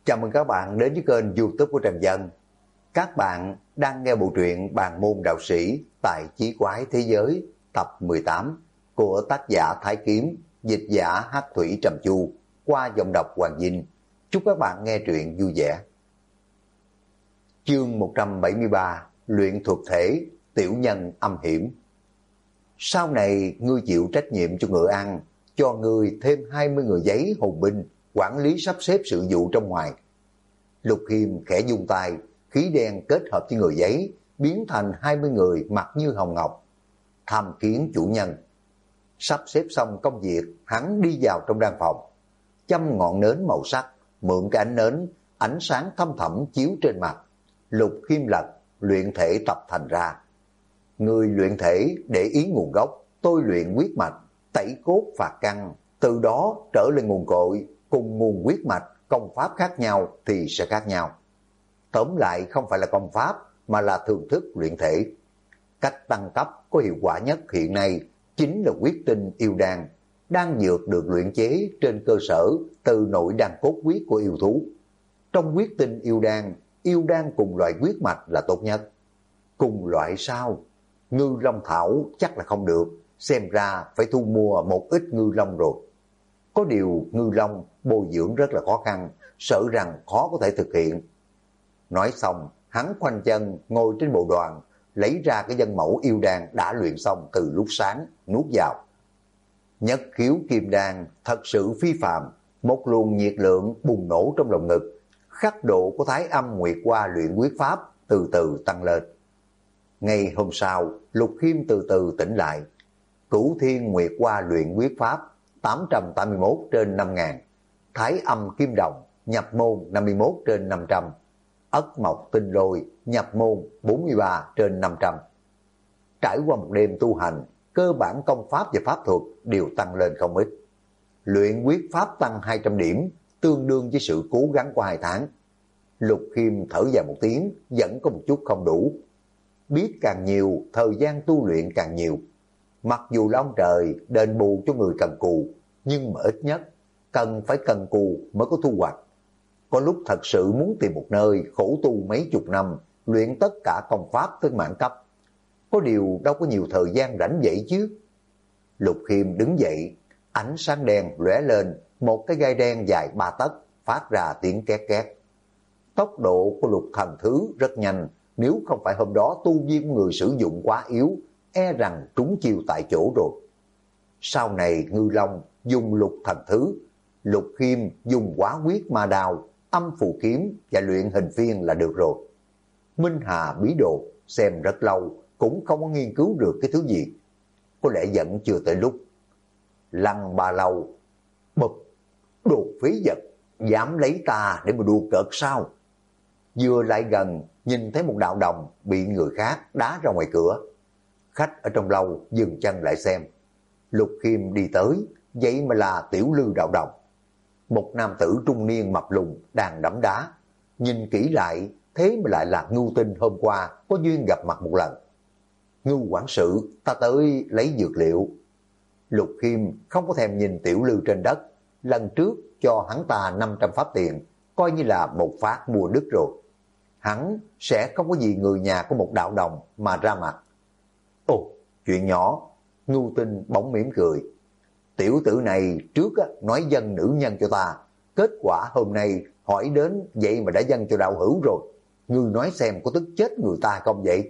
Chào mừng các bạn đến với kênh YouTube của Trần Dân. Các bạn đang nghe bộ truyện Bàn môn đạo sĩ tại Chí quái thế giới tập 18 của tác giả Thái Kiếm, dịch giả Hắc Thủy Trầm Chu qua giọng đọc Hoàng Vinh. Chúc các bạn nghe truyện vui vẻ. Chương 173: Luyện thuật thể, tiểu nhân âm hiểm. Sau này ngươi chịu trách nhiệm cho ngựa ăn, cho ngươi thêm 20 người giấy hùng binh, quản lý sắp xếp sự vụ trong ngoài. Lục Khiêm khẽ dung tay, khí đen kết hợp với người giấy, biến thành 20 người mặt như hồng ngọc. Tham kiến chủ nhân. Sắp xếp xong công việc, hắn đi vào trong đan phòng. Châm ngọn nến màu sắc, mượn cái ánh nến, ánh sáng thâm thẳm chiếu trên mặt. Lục Khiêm lật, luyện thể tập thành ra. Người luyện thể để ý nguồn gốc, tôi luyện huyết mạch, tẩy cốt phạt căn, từ đó trở lên nguồn cội, cùng nguồn huyết mạch, công pháp khác nhau thì sẽ khác nhau. Tóm lại không phải là công pháp, mà là thường thức luyện thể. Cách tăng cấp có hiệu quả nhất hiện nay chính là huyết tinh yêu đan. Đan dược được luyện chế trên cơ sở từ nội đan cốt huyết của yêu thú. Trong huyết tinh yêu đan cùng loại huyết mạch là tốt nhất. Cùng loại sao? Ngư long thảo chắc là không được, xem ra phải thu mua một ít ngư long rồi. Có điều ngư long bồi dưỡng rất là khó khăn, sợ rằng khó có thể thực hiện. Nói xong, hắn khoanh chân ngồi trên bộ đoàn, lấy ra cái dân mẫu yêu đan đã luyện xong từ lúc sáng, nuốt vào. Nhất khiếu kim đan thật sự phi phàm, một luồng nhiệt lượng bùng nổ trong lồng ngực, khắc độ của Thái Âm Nguyệt Hoa luyện quyết pháp từ từ tăng lên. Ngày hôm sau, Lục Khiêm từ từ tỉnh lại. Cửu Thiên Nguyệt Hoa luyện quyết pháp 881 trên 5.000, Thái Âm Kim Đồng nhập môn 51 trên 500, Ất Mộc Tinh Lôi nhập môn 43 trên 500. Trải qua một đêm tu hành, cơ bản công pháp và pháp thuật đều tăng lên không ít. Luyện quyết pháp tăng 200 điểm, tương đương với sự cố gắng của 2 tháng. Lục Khiêm thở dài một tiếng, vẫn có một chút không đủ. Biết càng nhiều, thời gian tu luyện càng nhiều. Mặc dù là ông trời đền bù cho người cần cù, nhưng mà ít nhất cần phải cần cù mới có thu hoạch. Có lúc thật sự muốn tìm một nơi khổ tu mấy chục năm, luyện tất cả công pháp tới mãn cấp. Có điều đâu có nhiều thời gian rảnh vậy chứ. Lục Khiêm đứng dậy, ánh sáng đen lóe lên, một cái gai đen dài 3 tấc phát ra tiếng két két. Tốc độ của Lục Thần Thứ rất nhanh, nếu không phải hôm đó tu vi của người sử dụng quá yếu, e rằng trúng chiêu tại chỗ rồi. Sau này Ngư Long dùng Lục Thần Thứ, Lục Khiêm dùng Quá Huyết Ma Đao, Âm Phù Kiếm và luyện hình phiên là được rồi. Minh Hà bí đồ xem rất lâu cũng không có nghiên cứu được cái thứ gì. Có lẽ vẫn chưa tới lúc. Lăng Ba Lâu bụp, đồ phí vật, dám lấy ta để mà đùa cợt sao? Vừa lại gần, nhìn thấy một đạo đồng bị người khác đá ra ngoài cửa. Khách ở trong lâu dừng chân lại xem. Lục Khiêm đi tới, vậy mà là Tiểu Lư đạo đồng. Một nam tử trung niên mập lùn đang đấm đá. Nhìn kỹ lại, thế mà lại là Ngưu Tinh hôm qua có duyên gặp mặt một lần. Ngưu quản sự, ta tới lấy dược liệu. Lục Khiêm không có thèm nhìn Tiểu Lư trên đất. Lần trước cho hắn ta 500 pháp tiền, coi như là một phát mua đứt rồi. Hắn sẽ không có gì người nhà của một đạo đồng mà ra mặt. Ồ, chuyện nhỏ. Ngưu Tinh bỗng mỉm cười. Tiểu tử này trước nói dâng nữ nhân cho ta, kết quả hôm nay hỏi đến vậy mà đã dâng cho đạo hữu rồi. Ngươi nói xem có tức chết người ta không vậy?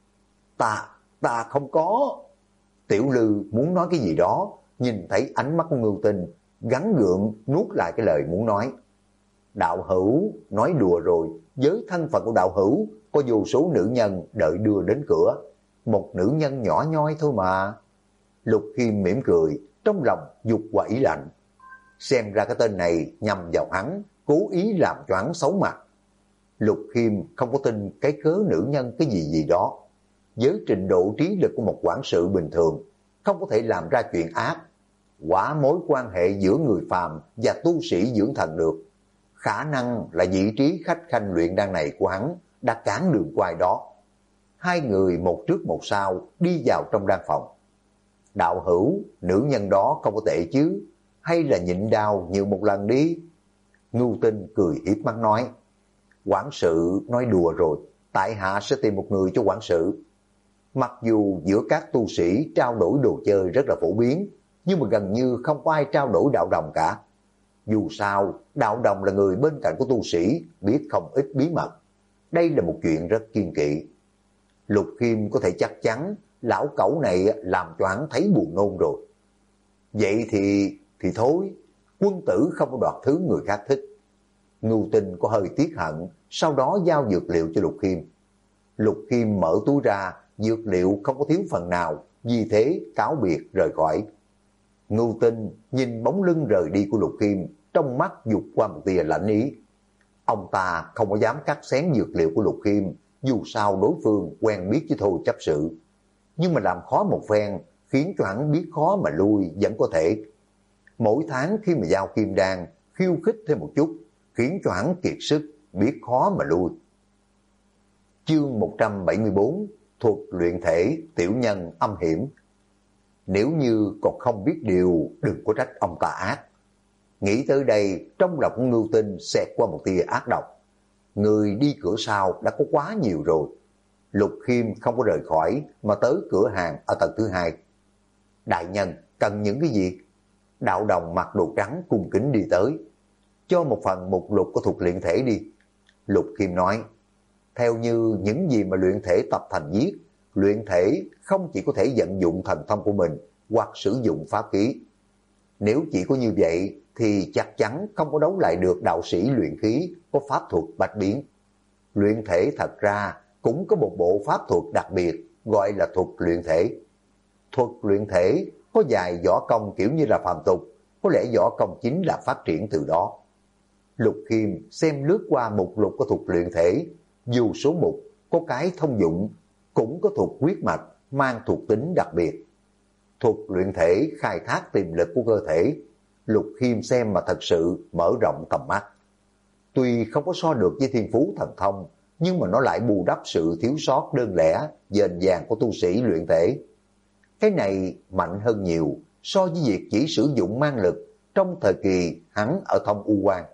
Ta không có. Tiểu Lư muốn nói cái gì đó, nhìn thấy ánh mắt của Ngưu Tinh, gắng gượng nuốt lại cái lời muốn nói. Đạo hữu nói đùa rồi, với thân phận của đạo hữu có vô số nữ nhân đợi đưa đến cửa, một nữ nhân nhỏ nhoi thôi mà. Lục Khiêm mỉm cười, trong lòng dục quả ý lạnh. Xem ra cái tên này nhằm vào hắn, cố ý làm cho hắn xấu mặt. Lục Khiêm không có tin cái cớ nữ nhân cái gì đó. Với trình độ trí lực của một quản sự bình thường, không có thể làm ra chuyện ác. Quả mối quan hệ giữa người phàm và tu sĩ dưỡng thần được. Khả năng là vị trí khách khanh luyện đan này của hắn đã cản đường quay đó. Hai người một trước một sau đi vào trong đan phòng. Đạo hữu, nữ nhân đó không có tệ chứ, hay là nhịn đau nhiều một lần đi. Ngưu Tinh cười hiếp mắt nói, quản sự nói đùa rồi, tại hạ sẽ tìm một người cho quản sự. Mặc dù giữa các tu sĩ trao đổi đồ chơi rất là phổ biến, nhưng mà gần như không có ai trao đổi đạo đồng cả. Dù sao, đạo đồng là người bên cạnh của tu sĩ, biết không ít bí mật. Đây là một chuyện rất kiêng kỵ. Lục Khiêm có thể chắc chắn lão cẩu này làm cho hắn thấy buồn nôn rồi. Vậy thì thôi, quân tử không có đoạt thứ người khác thích. Ngưu Tinh có hơi tiếc hận, sau đó giao dược liệu cho Lục Khiêm. Lục Khiêm mở túi ra, dược liệu không có thiếu phần nào, vì thế cáo biệt rời khỏi. Ngưu Tinh nhìn bóng lưng rời đi của Lục Khiêm, trong mắt dục qua một tia lạnh ý. Ông ta không có dám cắt xén dược liệu của Lục Khiêm, dù sao đối phương quen biết chứ thôi chấp sự. Nhưng mà làm khó một phen, khiến cho hắn biết khó mà lui vẫn có thể. Mỗi tháng khi mà giao kim đan, khiêu khích thêm một chút, khiến cho hắn kiệt sức, biết khó mà lui. Chương 174, thuật luyện thể tiểu nhân âm hiểm. Nếu như còn không biết điều, đừng có trách ông ta ác. Nghĩ tới đây, trong lòng của Ngưu Tinh xẹt qua một tia ác độc. Người đi cửa sau đã có quá nhiều rồi. Lục Khiêm không có rời khỏi mà tới cửa hàng ở tầng thứ 2. Đại nhân, cần những cái gì? Đạo đồng mặc đồ trắng cung kính đi tới. Cho một phần mục lục của thuật luyện thể đi. Lục Khiêm nói, theo như những gì mà luyện thể tập thành viết, luyện thể không chỉ có thể vận dụng thần thông của mình hoặc sử dụng pháp khí. Nếu chỉ có như vậy thì chắc chắn không có đấu lại được đạo sĩ luyện khí có pháp thuật bạch biến. Luyện thể thật ra cũng có một bộ pháp thuật đặc biệt gọi là thuật luyện thể. Thuật luyện thể có vài võ công kiểu như là phàm tục, có lẽ võ công chính là phát triển từ đó. Lục Khiêm xem lướt qua mục lục của thuật luyện thể, dù số mục có cái thông dụng, cũng có thuật huyết mạch mang thuộc tính đặc biệt. Thuật luyện thể khai thác tiềm lực của cơ thể, Lục Khiêm xem mà thật sự mở rộng tầm mắt. Tuy không có so được với thiên phú thần thông, nhưng mà nó lại bù đắp sự thiếu sót đơn lẻ, dền dàng của tu sĩ luyện thể. Cái này mạnh hơn nhiều so với việc chỉ sử dụng mang lực trong thời kỳ hắn ở Thông U Quan.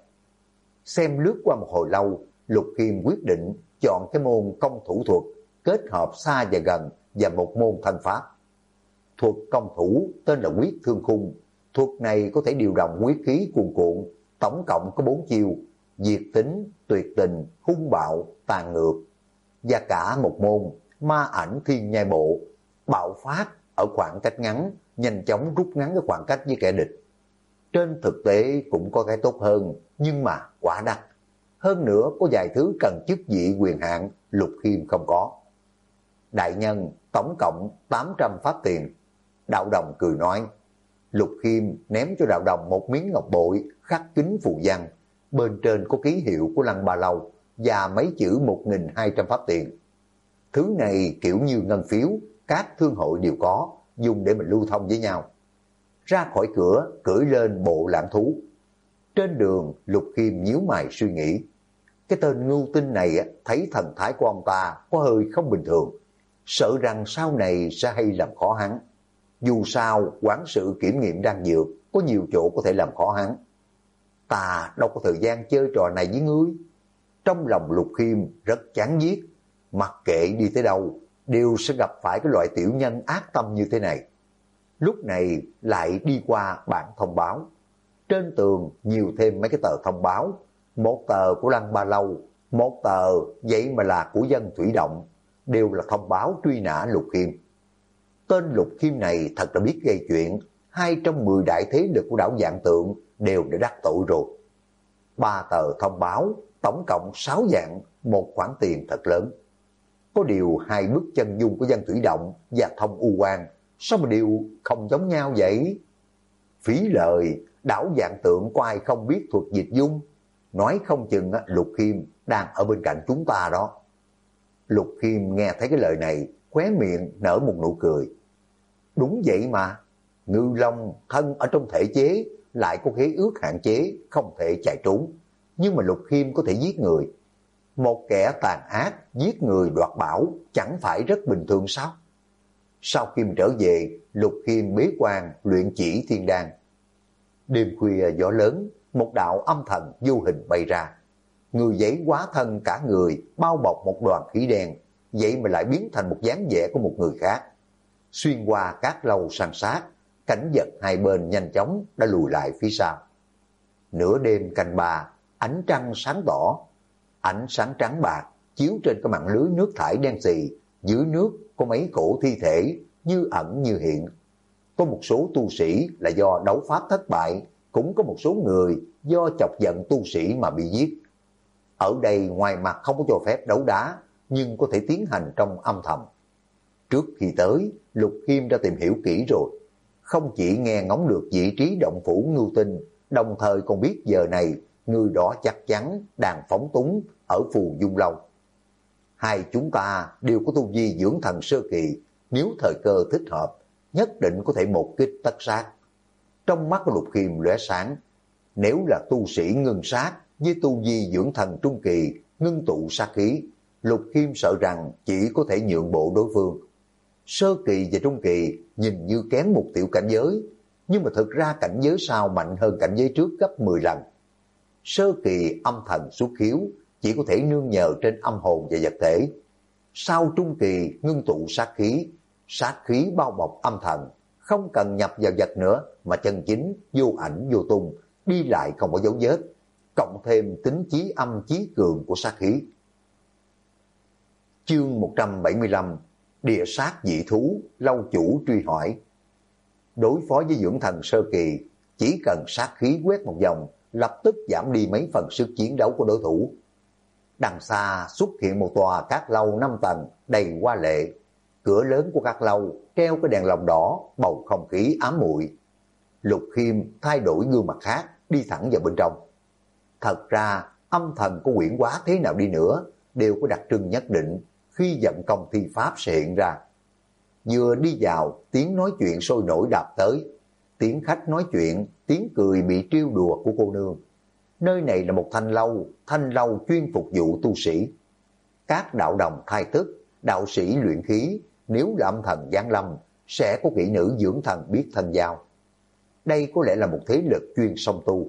Xem lướt qua một hồi lâu, Lục Khiêm quyết định chọn cái môn công thủ thuật, kết hợp xa và gần và một môn thanh pháp. Thuật công thủ tên là Quyết Thương Khung. Thuật này có thể điều động huyết khí cuồn cuộn, tổng cộng có 4 chiêu: diệt tính, tuyệt tình, hung bạo, tàn ngược. Và cả một môn Ma Ảnh Thiên Nhai Bộ, bạo phát ở khoảng cách ngắn, nhanh chóng rút ngắn cái khoảng cách với kẻ địch. Trên thực tế cũng có cái tốt hơn, nhưng mà quá đắt. Hơn nữa có vài thứ cần chức vị quyền hạn, Lục Khiêm không có. Đại nhân, tổng cộng 800 pháp tiền. Đạo đồng cười nói. Lục Khiêm ném cho đạo đồng một miếng ngọc bội khắc kính phù văn, bên trên có ký hiệu của Lăng Ba Lâu và mấy chữ 1.200 pháp tiền. Thứ này kiểu như ngân phiếu, các thương hội đều có, dùng để mình lưu thông với nhau. Ra khỏi cửa, cưỡi lên bộ lãng thú. Trên đường, Lục Khiêm nhíu mày suy nghĩ. Cái tên Ngưu Tinh này thấy thần thái của ông ta có hơi không bình thường, sợ rằng sau này sẽ hay làm khó hắn. Dù sao, quản sự kiểm nghiệm đan dược, có nhiều chỗ có thể làm khó hắn. Ta đâu có thời gian chơi trò này với ngươi. Trong lòng Lục Khiêm rất chán ghét, mặc kệ đi tới đâu, đều sẽ gặp phải cái loại tiểu nhân ác tâm như thế này. Lúc này lại đi qua bảng thông báo. Trên tường nhiều thêm mấy cái tờ thông báo, một tờ của Lăng Ba Lâu, một tờ vậy mà là của Dân Thủy Động, đều là thông báo truy nã Lục Khiêm. Tên Lục Khiêm này thật là biết gây chuyện, 2 trong 10 đại thế lực của đảo Vạn Tượng đều đã đắc tội rồi. 3 tờ thông báo, tổng cộng 6 vạn, một khoản tiền thật lớn. Có điều 2 bức chân dung của Dân Thủy Động và Thông U Quan, sao mà điều không giống nhau vậy? Phí lời, đảo Vạn Tượng có ai không biết thuật dịch dung? Nói không chừng Lục Khiêm đang ở bên cạnh chúng ta đó. Lục Khiêm nghe thấy cái lời này, khóe miệng nở một nụ cười. Đúng vậy mà, Ngư Long thân ở trong thể chế, lại có khế ước hạn chế, không thể chạy trốn. Nhưng mà Lục Khiêm có thể giết người. Một kẻ tàn ác, giết người đoạt bảo, chẳng phải rất bình thường sao? Sau khi trở về, Lục Khiêm bế quan luyện chỉ thiên đan. Đêm khuya gió lớn, một đạo âm thần vô hình bay ra. Người giấy hóa thân cả người bao bọc một đoàn khí đen, vậy mà lại biến thành một dáng vẻ của một người khác. Xuyên qua các lâu san sát, cảnh vật hai bên nhanh chóng đã lùi lại phía sau. Nửa đêm canh ba, ánh trăng sáng tỏ, ánh sáng trắng bạc chiếu trên cái màn lưới nước thải đen xì, dưới nước có mấy cổ thi thể như ẩn như hiện. Có một số tu sĩ là do đấu pháp thất bại, cũng có một số người do chọc giận tu sĩ mà bị giết. Ở đây ngoài mặt không có cho phép đấu đá, nhưng có thể tiến hành trong âm thầm. Trước khi tới, Lục Khiêm đã tìm hiểu kỹ rồi. Không chỉ nghe ngóng được vị trí động phủ Ngưu Tinh, đồng thời còn biết giờ này người đó chắc chắn đang phóng túng ở Phù Dung Lâu. Hai chúng ta đều có tu vi dưỡng thần sơ kỳ, nếu thời cơ thích hợp, nhất định có thể một kích tất sát. Trong mắt của Lục Khiêm lóe sáng, nếu là tu sĩ ngưng sát với tu vi dưỡng thần trung kỳ ngưng tụ sát khí, Lục Khiêm sợ rằng chỉ có thể nhượng bộ đối phương. Sơ kỳ và trung kỳ nhìn như kém một tiểu cảnh giới, nhưng mà thực ra cảnh giới sau mạnh hơn cảnh giới trước gấp 10 lần. Sơ kỳ âm thần xuất khiếu chỉ có thể nương nhờ trên âm hồn và vật thể. Sau trung kỳ ngưng tụ sát khí bao bọc âm thần, không cần nhập vào vật nữa mà chân chính vô ảnh vô tung, đi lại không có dấu vết, cộng thêm tính chí âm chí cường của sát khí. Chương 175, địa sát dị thú, lâu chủ truy hỏi. Đối phó với dưỡng thần sơ kỳ, chỉ cần sát khí quét một vòng, lập tức giảm đi mấy phần sức chiến đấu của đối thủ. Đằng xa xuất hiện một tòa các lâu 5 tầng đầy hoa lệ. Cửa lớn của các lâu treo cái đèn lồng đỏ, bầu không khí ám muội. Lục Khiêm thay đổi gương mặt khác, đi thẳng vào bên trong. Thật ra, âm thần của quyển hóa thế nào đi nữa, đều có đặc trưng nhất định, khi vận công thi pháp sẽ hiện ra. Vừa đi vào, tiếng nói chuyện sôi nổi đạp tới, tiếng khách nói chuyện, tiếng cười bị trêu đùa của cô nương. Nơi này là một thanh lâu chuyên phục vụ tu sĩ. Các đạo đồng thai tức, đạo sĩ luyện khí, nếu là âm thần giáng lâm, sẽ có kỹ nữ dưỡng thần biết thân giao. Đây có lẽ là một thế lực chuyên song tu.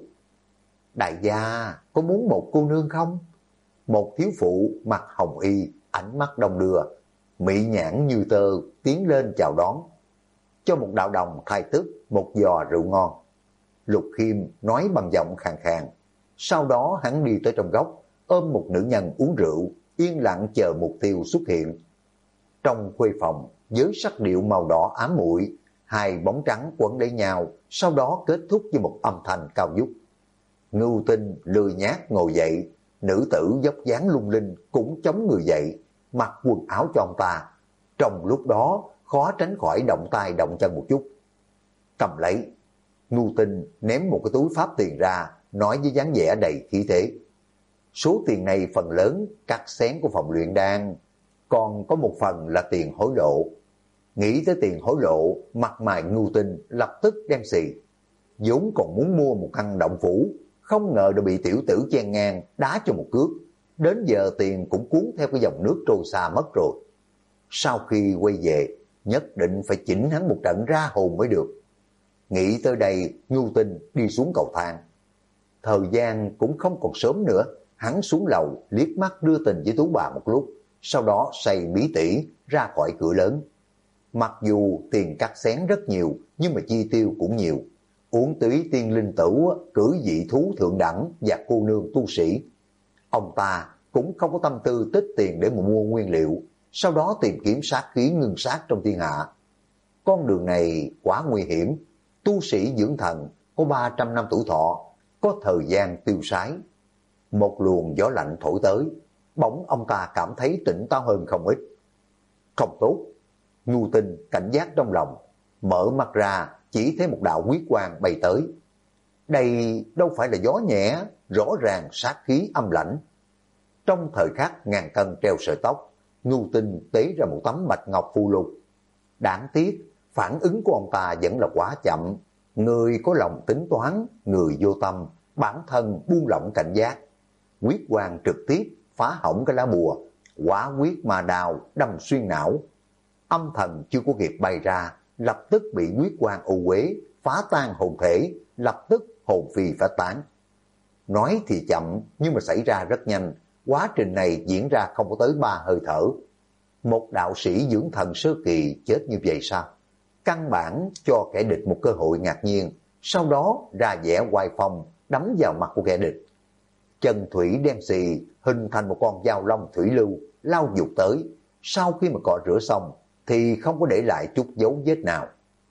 Đại gia, có muốn một cô nương không? Một thiếu phụ mặc hồng y, ánh mắt đông đưa, mỹ nhãn như tơ, tiến lên chào đón. Cho một đạo đồng thai tức một giò rượu ngon. Lục Khiêm nói bằng giọng khàn khàn. Sau đó hắn đi tới trong góc, ôm một nữ nhân uống rượu, yên lặng chờ mục tiêu xuất hiện. Trong khuê phòng, với sắc điệu màu đỏ ám muội, hai bóng trắng quấn lấy nhau, sau đó kết thúc với một âm thanh cao vút. Ngưu Tinh lười nhác ngồi dậy, nữ tử dốc dáng lung linh cũng chống người dậy, mặc quần áo cho ông ta. Trong lúc đó, khó tránh khỏi động tay động chân một chút. Cầm lấy. Ngưu Tinh ném một cái túi pháp tiền ra, nói với dáng vẻ đầy khí thế. Số tiền này phần lớn cắt xén của phòng luyện đan, còn có một phần là tiền hối lộ. Nghĩ tới tiền hối lộ, mặt mày Ngưu Tinh lập tức đen xì. vốn còn muốn mua một căn động phủ, không ngờ đã bị tiểu tử chen ngang đá cho một cước. Đến giờ tiền cũng cuốn theo cái dòng nước trôi xa mất rồi. Sau khi quay về, nhất định phải chỉnh hắn một trận ra hồn mới được. Nghĩ tới đây, Ngưu Tinh đi xuống cầu thang. Thời gian cũng không còn sớm nữa, hắn xuống lầu liếc mắt đưa tình với Tú Bà một lúc, sau đó say bí tỉ ra khỏi cửa lớn. Mặc dù tiền cắt xén rất nhiều, nhưng mà chi tiêu cũng nhiều. Uống túy tiên linh tử, cử dị thú thượng đẳng và cô nương tu sĩ. Ông ta cũng không có tâm tư tích tiền để mà mua nguyên liệu, sau đó tìm kiếm sát khí ngưng sát trong thiên hạ. Con đường này quá nguy hiểm, tu sĩ dưỡng thần có 300 năm tuổi thọ, có thời gian tiêu sái. Một luồng gió lạnh thổi tới, bỗng ông ta cảm thấy tỉnh táo hơn không ít. Không tốt, Ngưu Tinh cảnh giác trong lòng, mở mắt ra chỉ thấy một đạo huyết quang bay tới. Đây đâu phải là gió nhẹ, rõ ràng sát khí âm lãnh. Trong thời khắc ngàn cân treo sợi tóc, Ngưu Tinh tế ra một tấm bạch ngọc phù lục. Đáng tiếc, phản ứng của ông ta vẫn là quá chậm. Người có lòng tính toán, người vô tâm, bản thân buông lỏng cảnh giác. Huyết quang trực tiếp phá hỏng cái lá bùa, quả huyết mà đào đâm xuyên não. Âm thần chưa có kịp bay ra, lập tức bị huyết quang ô uế, phá tan hồn thể, lập tức hồn phi phá tán. Nói thì chậm nhưng mà xảy ra rất nhanh, quá trình này diễn ra không có tới 3 hơi thở. Một đạo sĩ dưỡng thần sơ kỳ chết như vậy sao? Căn bản cho kẻ địch một cơ hội ngạc nhiên, sau đó ra vẻ oai phong đấm vào mặt của kẻ địch. Chân thủy đen xì hình thành một con dao long thủy lưu lao vụt tới, sau khi mà cọ rửa xong thì không có để lại chút dấu vết nào.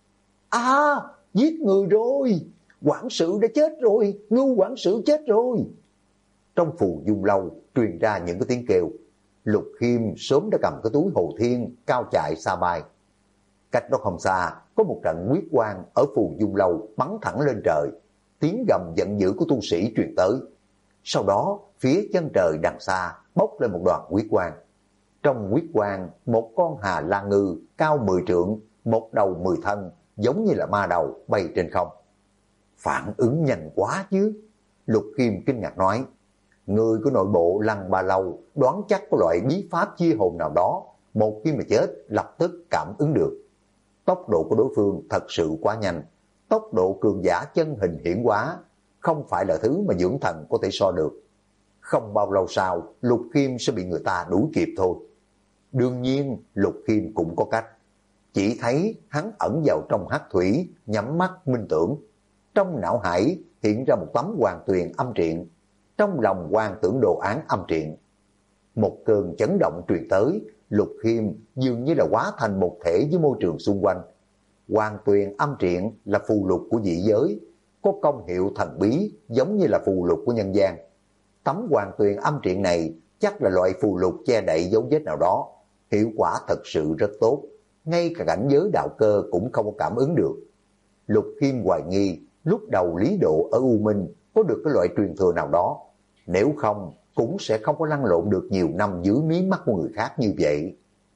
Giết người rồi, quản sự đã chết rồi, Ngưu quản sự chết rồi. Trong Phù Dung Lâu truyền ra những cái tiếng kêu. Lục Khiêm sớm đã cầm cái túi Hồ Thiên cao chạy xa bay. Cách đó không xa có một trận huyết quang ở Phù Dung Lâu bắn thẳng lên trời, tiếng gầm giận dữ của tu sĩ truyền tới. Sau đó phía chân trời đằng xa bốc lên một đoàn huyết quang. Trong huyết quang một con Hà La Ngư cao 10 trượng, một đầu 10 thân, giống như là ma đầu bay trên không. Phản ứng nhanh quá chứ. Lục Khiêm kinh ngạc nói, người của nội bộ Lăng Ba Lâu đoán chắc có loại bí pháp chia hồn nào đó, một khi mà chết lập tức cảm ứng được. Tốc độ của đối phương thật sự quá nhanh, tốc độ cường giả chân hình hiển hóa, không phải là thứ mà dưỡng thần có thể so được. Không bao lâu sau, Lục Khiêm sẽ bị người ta đuổi kịp thôi. Đương nhiên, Lục Khiêm cũng có cách. Chỉ thấy hắn ẩn vào trong hắc thủy, nhắm mắt minh tưởng. Trong não hải hiện ra một tấm hoàng tuyền âm triện, trong lòng quan tưởng đồ án âm triện. Một cơn chấn động truyền tới, Lục Khiêm dường như là hóa thành một thể với môi trường xung quanh. Hoàng tuyền âm triện là phù lục của dị giới, có công hiệu thần bí giống như là phù lục của nhân gian. Tấm hoàng tuyền âm triện này chắc là loại phù lục che đậy dấu vết nào đó, hiệu quả thật sự rất tốt, ngay cả cảnh giới đạo cơ cũng không có cảm ứng được. Lục Khiêm hoài nghi lúc đầu Lý Độ ở U Minh có được cái loại truyền thừa nào đó, nếu không cũng sẽ không có lăn lộn được nhiều năm dưới mí mắt của người khác như vậy.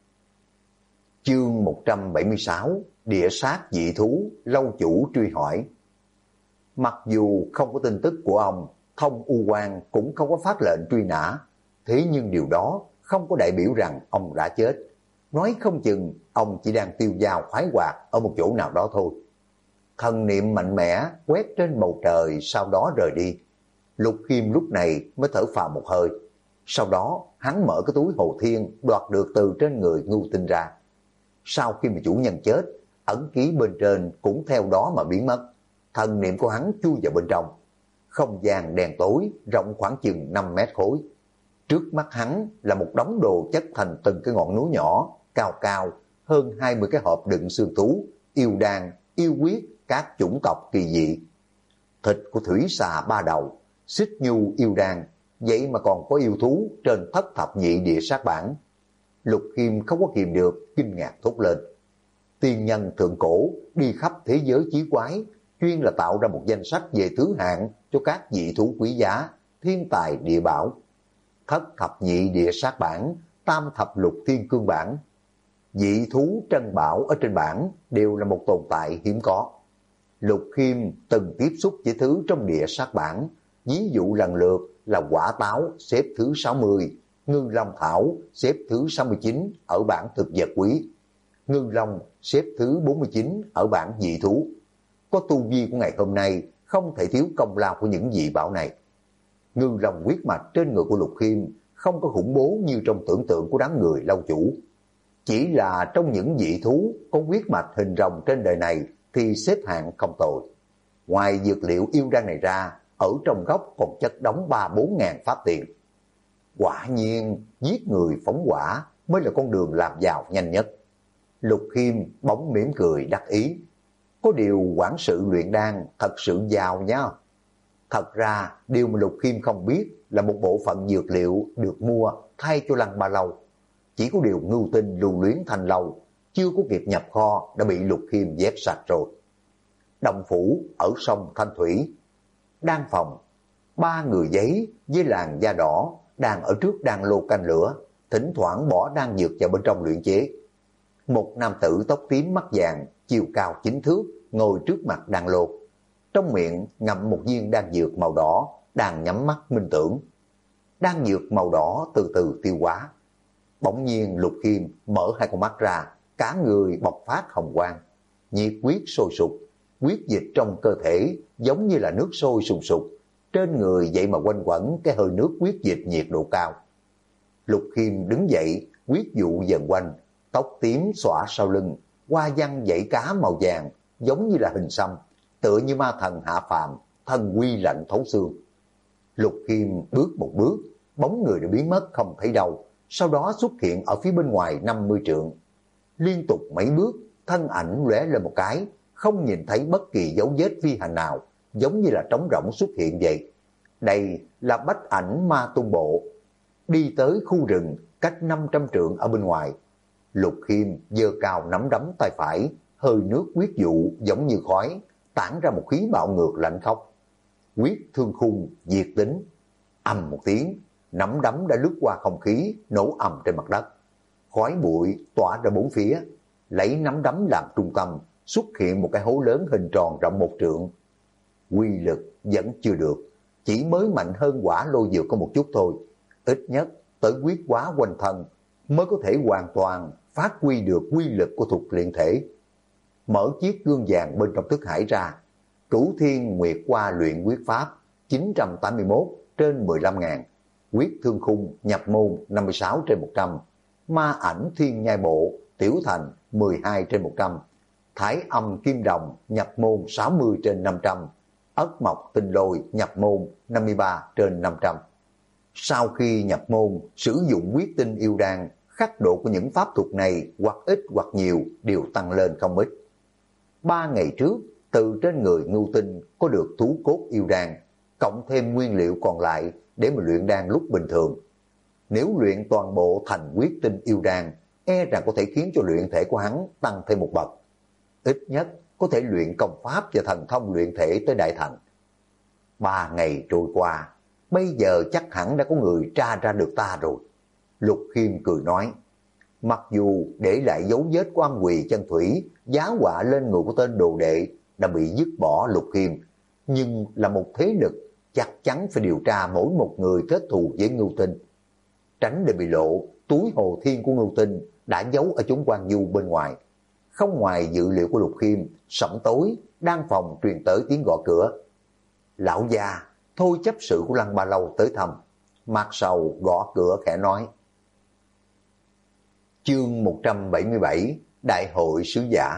Chương 176, Địa sát dị thú, lâu chủ truy hỏi. Mặc dù không có tin tức của ông, Thông U Quan cũng không có phát lệnh truy nã, thế nhưng điều đó không có đại biểu rằng ông đã chết. Nói không chừng ông chỉ đang tiêu dao khoái hoạt ở một chỗ nào đó thôi. Thần niệm mạnh mẽ quét trên bầu trời, sau đó rời đi. Lục Khiêm lúc này mới thở phào một hơi. Sau đó hắn mở cái túi Hồ Thiên đoạt được từ trên người Ngưu Tinh ra. Sau khi mà chủ nhân chết, ẩn ký bên trên cũng theo đó mà biến mất. Thần niệm của hắn chui vào bên trong. Không gian đen tối rộng khoảng chừng 5 mét khối. Trước mắt hắn là một đống đồ chất thành từng cái ngọn núi nhỏ, cao cao, hơn 20 cái hộp đựng xương thú, yêu đan, yêu huyết, các chủng tộc kỳ dị. Thịt của thủy xà 3 đầu, xích nhu yêu đan, vậy mà còn có yêu thú trên thất thập nhị địa sát bản. Lục Khiêm không có kìm được, kinh ngạc thốt lên. Tiên nhân thượng cổ đi khắp thế giới chí quái, chuyên là tạo ra một danh sách về thứ hạng cho các dị thú quý giá, thiên tài địa bảo. Thất thập nhị địa sát bản, tam thập lục thiên cương bản. Dị thú trân bảo ở trên bản đều là một tồn tại hiếm có. Lục Khiêm từng tiếp xúc với thứ trong địa sát bản, ví dụ lần lượt là quả táo xếp thứ 60, ngư long thảo xếp thứ 69 ở bảng thực vật quý, ngư long xếp thứ 49 ở bảng dị thú. Có tu vi của ngày hôm nay không thể thiếu công lao của những dị bảo này. Ngư long huyết mạch trên người của Lục Khiêm không có khủng bố như trong tưởng tượng của đám người lâu chủ. Chỉ là trong những dị thú có huyết mạch hình rồng trên đời này thì xếp hạng không tồi. Ngoài dược liệu yêu đan này ra, ở trong góc còn chất đóng 3-4 ngàn pháp tiền. Quả nhiên, giết người phóng hỏa mới là con đường làm giàu nhanh nhất. Lục Khiêm bỗng mỉm cười đắc ý. Có điều quản sự luyện đan thật sự giàu nha. Thật ra, điều mà Lục Khiêm không biết là một bộ phận dược liệu được mua thay cho Lăng Ba Lâu. Chỉ có điều Ngưu Tinh lưu luyến thành lâu, chưa có kịp nhập kho đã bị Lục Khiêm vét sạch rồi. Động phủ ở sông Thanh Thủy. Đan phòng, 3 người giấy với làn da đỏ đang ở trước đan lô canh lửa, thỉnh thoảng bỏ đan dược vào bên trong luyện chế. Một nam tử tóc tím mắt vàng, chiều cao 9 thước, ngồi trước mặt đan lô. Trong miệng ngậm một viên đan dược màu đỏ, đang nhắm mắt minh tưởng. Đan dược màu đỏ từ từ tiêu hóa. Bỗng nhiên Lục Khiêm mở hai con mắt ra, cả người bộc phát hồng quang, nhiệt huyết sôi sục, huyết dịch trong cơ thể giống như là nước sôi sùng sục, trên người vậy mà quanh quẩn cái hơi nước huyết dịch nhiệt độ cao. Lục Khiêm đứng dậy, huyết vụ dần quanh, tóc tím xõa sau lưng, hoa văn dãy cá màu vàng, giống như là hình xăm, tựa như ma thần hạ phàm, thân quy lạnh thấu xương. Lục Khiêm bước một bước, bóng người đã biến mất không thấy đâu, sau đó xuất hiện ở phía bên ngoài 50 trượng. Liên tục mấy bước, thân ảnh lóe lên một cái, không nhìn thấy bất kỳ dấu vết phi hành nào, giống như là trống rỗng xuất hiện vậy. Đây là Bách Ảnh Ma Tung Bộ. Đi tới khu rừng cách 500 trượng ở bên ngoài, Lục Khiêm giơ cao nắm đấm tay phải, hơi nước huyết vụ giống như khói, tản ra một khí bạo ngược lạnh khốc. Huyết thương khung diệt tính. Ầm một tiếng, nắm đấm đã lướt qua không khí, nổ ầm trên mặt đất. Khói bụi tỏa ra bốn phía, lấy nắm đấm làm trung tâm, xuất hiện một cái hố lớn hình tròn rộng 1 trượng. Quy lực vẫn chưa được, chỉ mới mạnh hơn quả lôi dược có một chút thôi. Ít nhất tới huyết hóa quanh thân mới có thể hoàn toàn phát huy được quy lực của thuộc luyện thể. Mở chiếc gương vàng bên trong thức hải ra, Cửu Thiên Nguyệt Hoa luyện quyết pháp 981 trên 15.000, quyết thương khung nhập môn 56 trên 100, ma ảnh thiên nhai bộ tiểu thành 12 trên 100, thái âm kim đồng nhập môn 60 trên 500, ất mộc tinh lôi nhập môn 53 trên 500. Sau khi nhập môn, sử dụng huyết tinh yêu đan, khắc độ của những pháp thuật này hoặc ít hoặc nhiều đều tăng lên không ít. 3 ngày trước, từ trên người Ngưu Tinh có được thú cốt yêu đan, cộng thêm nguyên liệu còn lại để mà luyện đan lúc bình thường. Nếu luyện toàn bộ thành huyết tinh yêu đan, e rằng có thể khiến cho luyện thể của hắn tăng thêm một bậc. Ít nhất có thể luyện công pháp và thần thông luyện thể tới đại thành. 3 ngày trôi qua, bây giờ chắc hẳn đã có người tra ra được ta rồi. Lục Khiêm cười nói, mặc dù để lại dấu vết của âm quỷ chân thủy, giá họa lên người của tên đồ đệ đã bị dứt bỏ Lục Khiêm, nhưng là một thế lực chắc chắn phải điều tra mỗi một người kết thù với Ngưu Tinh. Tránh để bị lộ, túi hồ thiên của Ngưu Tinh đã giấu ở chốn Quan Du bên ngoài. Không ngoài dự liệu của Lục Khiêm, sẩm tối, đang phòng truyền tới tiếng gõ cửa. Lão già, thôi chấp sự của Lăng Ba Lâu tới thăm. Mạc Sầu gõ cửa khẽ nói. Chương 177, Đại hội sứ giả.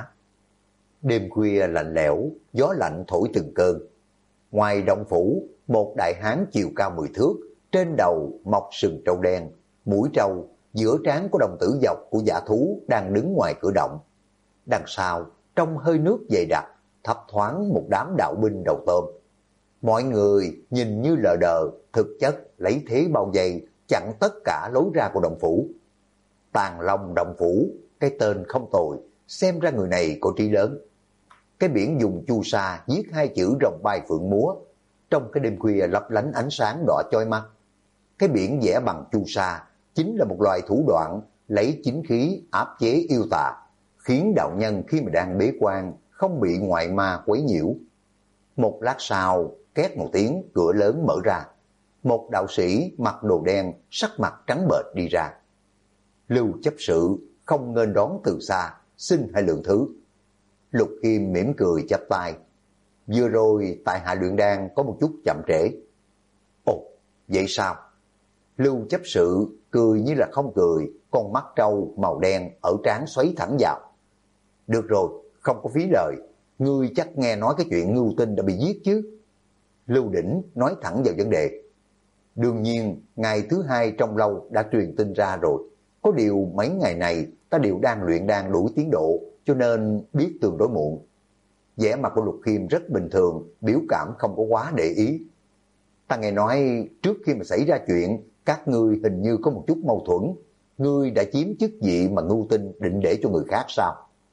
Đêm khuya lạnh lẽo, gió lạnh thổi từng cơn. Ngoài động phủ, một đại hán chiều cao 10 thước, trên đầu mọc sừng trâu đen, mũi trâu, giữa trán có đồng tử dọc của dã thú đang đứng ngoài cửa động. Đằng sau, trong hơi nước dày đặc, thấp thoáng một đám đạo binh đầu tôm. Mọi người nhìn như lờ đờ, thực chất lấy thế bao vây chặn tất cả lối ra của động phủ. Tàn Long động phủ, cái tên không tồi, xem ra người này có trí lớn. Cái biển dùng chu sa viết 2 chữ rồng bay phượng múa, trong cái đêm khuya lấp lánh ánh sáng đỏ chói mắt. Cái biển vẽ bằng chu sa chính là một loài thủ đoạn lấy chính khí áp chế yêu tà, khiến đạo nhân khi mà đang bế quan không bị ngoại ma quấy nhiễu. Một lát sau, két một tiếng, cửa lớn mở ra. Một đạo sĩ mặc đồ đen, sắc mặt trắng bệch đi ra. Lưu chấp sự không nghênh đón từ xa, xin hãy lượng thứ. Lục Khiêm mỉm cười chắp tay. Vừa rồi tại hạ luyện đan có một chút chậm trễ. Ồ, vậy sao? Lưu chấp sự cười như là không cười, con mắt trâu màu đen ở trán xoáy thẳng vào. Được rồi, không có phí lời, ngươi chắc nghe nói cái chuyện Ngưu Tinh đã bị giết chứ? Lưu Đỉnh nói thẳng vào vấn đề. Đương nhiên, ngày thứ 2 trong lâu đã truyền tin ra rồi. Có điều mấy ngày này ta đều đang luyện đan đuổi tiến độ, cho nên biết tương đối muộn. Vẻ mặt của Lục Khiêm rất bình thường, biểu cảm không có quá để ý. Ta nghe nói trước khi mà xảy ra chuyện, các ngươi hình như có một chút mâu thuẫn. Ngươi đã chiếm chức vị mà Ngưu Tinh định để cho người khác sao?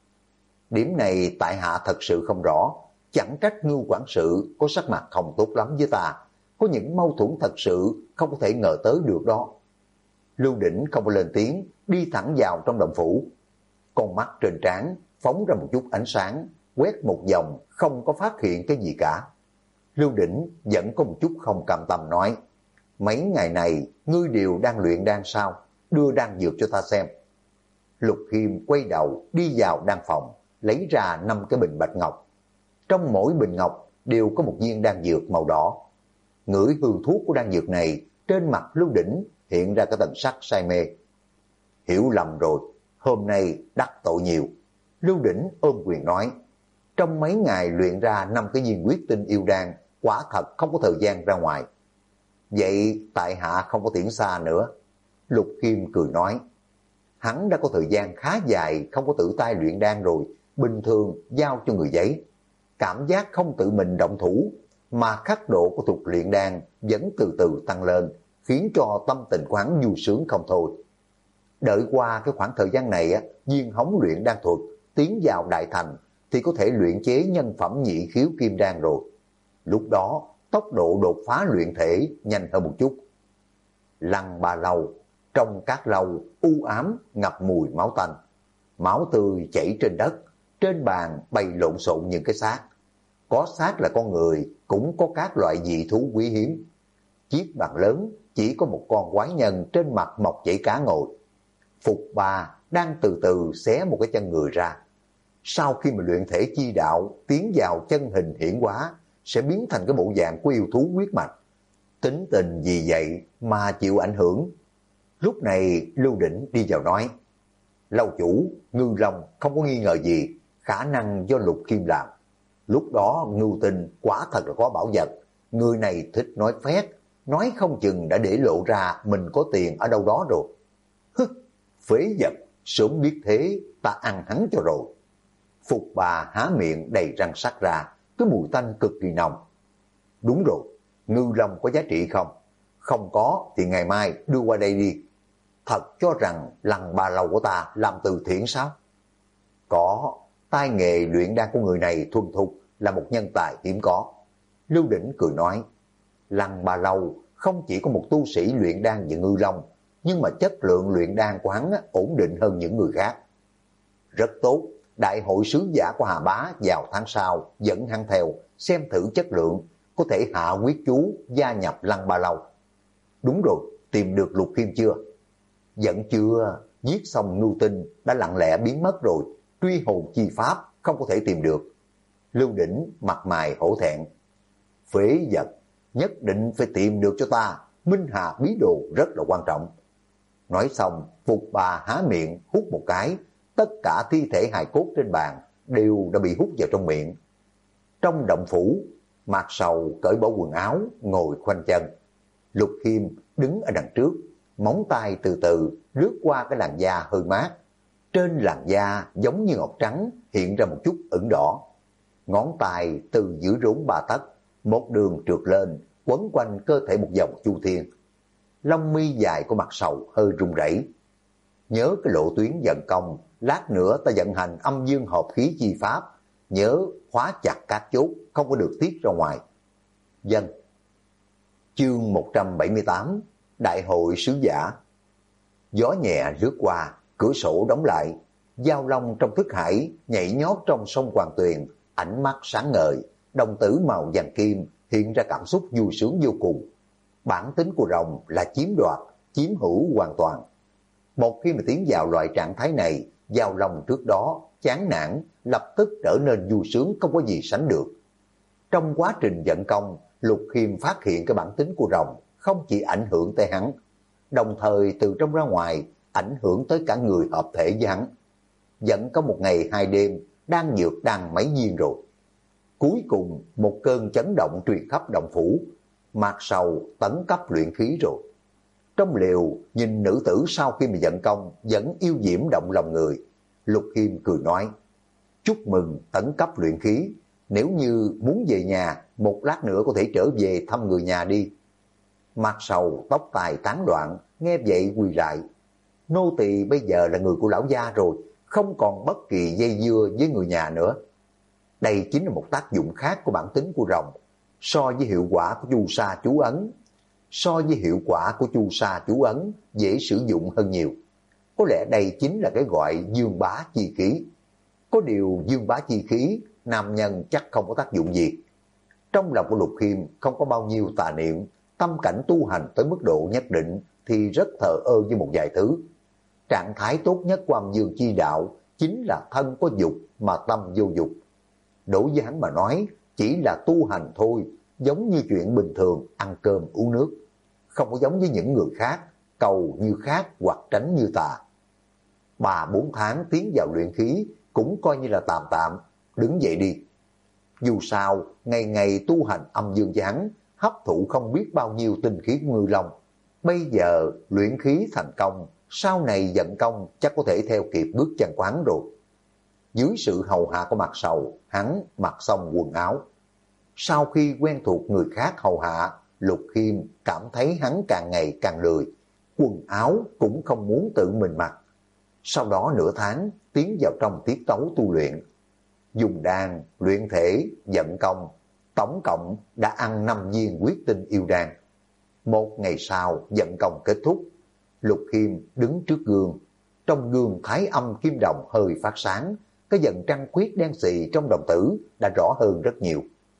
Điểm này tại hạ thật sự không rõ, chẳng trách Ngưu quản sự có sắc mặt không tốt lắm với ta. Có những mâu thuẫn thật sự không có thể ngờ tới được đó. Lưu Đỉnh không có lên tiếng, đi thẳng vào trong động phủ. Con mắt trên trán phóng ra một chút ánh sáng, quét một vòng không có phát hiện cái gì cả. Lưu Đỉnh vẫn có một chút không cam tâm nói, mấy ngày này ngươi đều đang luyện đan sao? Đưa đan dược cho ta xem. Lục Khiêm quay đầu đi vào đan phòng, lấy ra 5 cái bình bạch ngọc. Trong mỗi bình ngọc đều có một viên đan dược màu đỏ. ngửi hương thuốc của đan dược này, trên mặt Lưu Đỉnh hiện ra cái thần sắc say mê. Hiểu lầm rồi, hôm nay đắc tội nhiều. Lưu Đỉnh ôm quyền nói, trong mấy ngày luyện ra 5 cái viên huyết tinh yêu đan, quả thật không có thời gian ra ngoài. Vậy tại hạ không có tiễn xa nữa. Lục Khiêm cười nói, hắn đã có thời gian khá dài không có tự tay luyện đan rồi, bình thường giao cho người giấy. Cảm giác không tự mình động thủ, mà khắc độ của thuật luyện đan vẫn từ từ tăng lên, khiến cho tâm tình của hắn vui sướng không thôi. Đợi qua cái khoảng thời gian này, viên hống luyện đan thuật tiến vào đại thành thì có thể luyện chế nhân phẩm nhị khiếu kim đan rồi. Lúc đó tốc độ đột phá luyện thể nhanh hơn một chút. Lăng Ba Lâu, trong các lâu u ám ngập mùi máu tanh, máu tươi chảy trên đất, trên bàn bày lộn xộn những cái xác. Có xác là con người, cũng có các loại dị thú quý hiếm. Chiếc bàn lớn chỉ có một con quái nhân trên mặt mọc chảy cá ngồi. Phục Ba đang từ từ xé một cái chân người ra. Sau khi mà luyện thể chi đạo tiến vào chân hình hiển hóa, sẽ biến thành cái bộ dạng của yêu thú huyết mạch. Tính tình vì vậy mà chịu ảnh hưởng. Lúc này Lưu Đỉnh đi vào nói, lâu chủ, Ngư Long không có nghi ngờ gì, khả năng do Lục Khiêm làm. Lúc đó Ngưu Tinh quả thật là có bảo vật, người này thích nói phét, nói không chừng đã để lộ ra mình có tiền ở đâu đó rồi. Hứ, phế vật, sớm biết thế ta ăn hắn cho rồi. Phục Bà há miệng đầy răng sắc ra, cái mùi tanh cực kỳ nồng. Đúng rồi, Ngư Long có giá trị không? Không có thì ngày mai đưa qua đây đi. Thật cho rằng Lăng Ba Lâu của ta làm từ thiện sao? Có, tay nghề luyện đan của người này thuần thục, là một nhân tài hiếm có. Lưu Đỉnh cười nói, Lăng Ba Lâu không chỉ có một tu sĩ luyện đan như Ngư Long, nhưng mà chất lượng luyện đan của hắn ổn định hơn những người khác. Rất tốt, đại hội sứ giả của Hà Bá vào tháng sau dẫn hắn theo, xem thử chất lượng, có thể hạ quyết chú gia nhập Lăng Ba Lâu. Đúng rồi, tìm được Lục Khiêm chưa? Vẫn chưa, giết xong Ngưu Tinh đã lặng lẽ biến mất rồi, truy hồn chi pháp không có thể tìm được. Lưu Đỉnh mặt mày hổ thẹn, phế vật, nhất định phải tìm được cho ta, Minh Hà bí đồ rất là quan trọng. Nói xong, Phục Bà há miệng hút một cái, tất cả thi thể hài cốt trên bàn đều đã bị hút vào trong miệng. Trong động phủ, Mạc Sầu cởi bỏ quần áo, ngồi khoanh chân. Lục Khiêm đứng ở đằng trước, móng tay từ từ lướt qua cái làn da hơi mát. Trên làn da giống như ngọc trắng hiện ra một chút ửng đỏ. Ngón tay từ giữa rốn 3 tấc, một đường trượt lên, quấn quanh cơ thể một vòng chu thiên. Lông mi dài của Mặt Sầu hơi run rẩy. Nhớ cái lộ tuyến vận công, lát nữa ta vận hành âm dương hợp khí chi pháp, nhớ khóa chặt các chốt, không có được tiết ra ngoài. Dân. Chương 178, Đại hội sứ giả. Gió nhẹ lướt qua, cửa sổ đóng lại, Giao Long trong thức hải nhảy nhót trong sông Hoàng Tuyền, ánh mắt sáng ngời, đồng tử màu vàng kim hiện ra cảm xúc vui sướng vô cùng. Bản tính của rồng là chiếm đoạt, chiếm hữu hoàn toàn. Một khi mà tiến vào loại trạng thái này, Giao Long trước đó chán nản, lập tức trở nên vui sướng không có gì sánh được. Trong quá trình vận công, Lục Khiêm phát hiện cái bản tính của rồng không chỉ ảnh hưởng tới hắn, đồng thời từ trong ra ngoài ảnh hưởng tới cả người hợp thể với hắn. Vẫn có một ngày 2 đêm, đang nhược đang mấy viên rồi. Cuối cùng một cơn chấn động truyền khắp động phủ, Mạc Sầu tấn cấp luyện khí rồi. Trong liều nhìn nữ tử sau khi mà vận công vẫn yêu diễm động lòng người, Lục Khiêm cười nói, chúc mừng tấn cấp luyện khí, nếu như muốn về nhà, một lát nữa có thể trở về thăm người nhà đi. Mạc Sầu tóc tai tán đoạn, nghe vậy quỳ lại, nô tỳ bây giờ là người của lão gia rồi, không còn bất kỳ dây dưa với người nhà nữa. Đây chính là một tác dụng khác của bản tính của rồng, so với hiệu quả của chu sa chú ấn dễ sử dụng hơn nhiều. Có lẽ đây chính là cái gọi dương bá chi khí. Có điều dương bá chi khí, nam nhân chắc không có tác dụng gì. Trong lòng của Lục Khiêm không có bao nhiêu tà niệm, tâm cảnh tu hành tới mức độ nhất định thì rất thờ ơ với một vài thứ. Trạng thái tốt nhất của âm dương chi đạo chính là thân có dục mà tâm vô dục. Đối với hắn mà nói, chỉ là tu hành thôi, giống như chuyện bình thường ăn cơm uống nước, không có giống với những người khác, cầu như khác hoặc tránh như tà. 3-4 tháng tiến vào luyện khí cũng coi như là tạm tạm, đứng dậy đi. Dù sao, ngày ngày tu hành âm dương với hắn, hấp thụ không biết bao nhiêu tinh khí của Ngư Long. Bây giờ luyện khí thành công, sau này vận công chắc có thể theo kịp bước chân của hắn rồi. Dưới sự hầu hạ của Mặt Sầu, hắn mặc xong quần áo. Sau khi quen thuộc người khác hầu hạ, Lục Khiêm cảm thấy hắn càng ngày càng lười, quần áo cũng không muốn tự mình mặc. Sau đó nửa tháng tiến vào trong tiết tấu tu luyện, dùng đan, luyện thể, vận công, tổng cộng đã ăn 5 viên huyết tinh yêu đan. Một ngày sau vận công kết thúc, Lục Khiêm đứng trước gương, trong gương thái âm kim đồng hơi phát sáng, cái dần trăng khuyết đen xì trong đồng tử đã rõ hơn rất nhiều.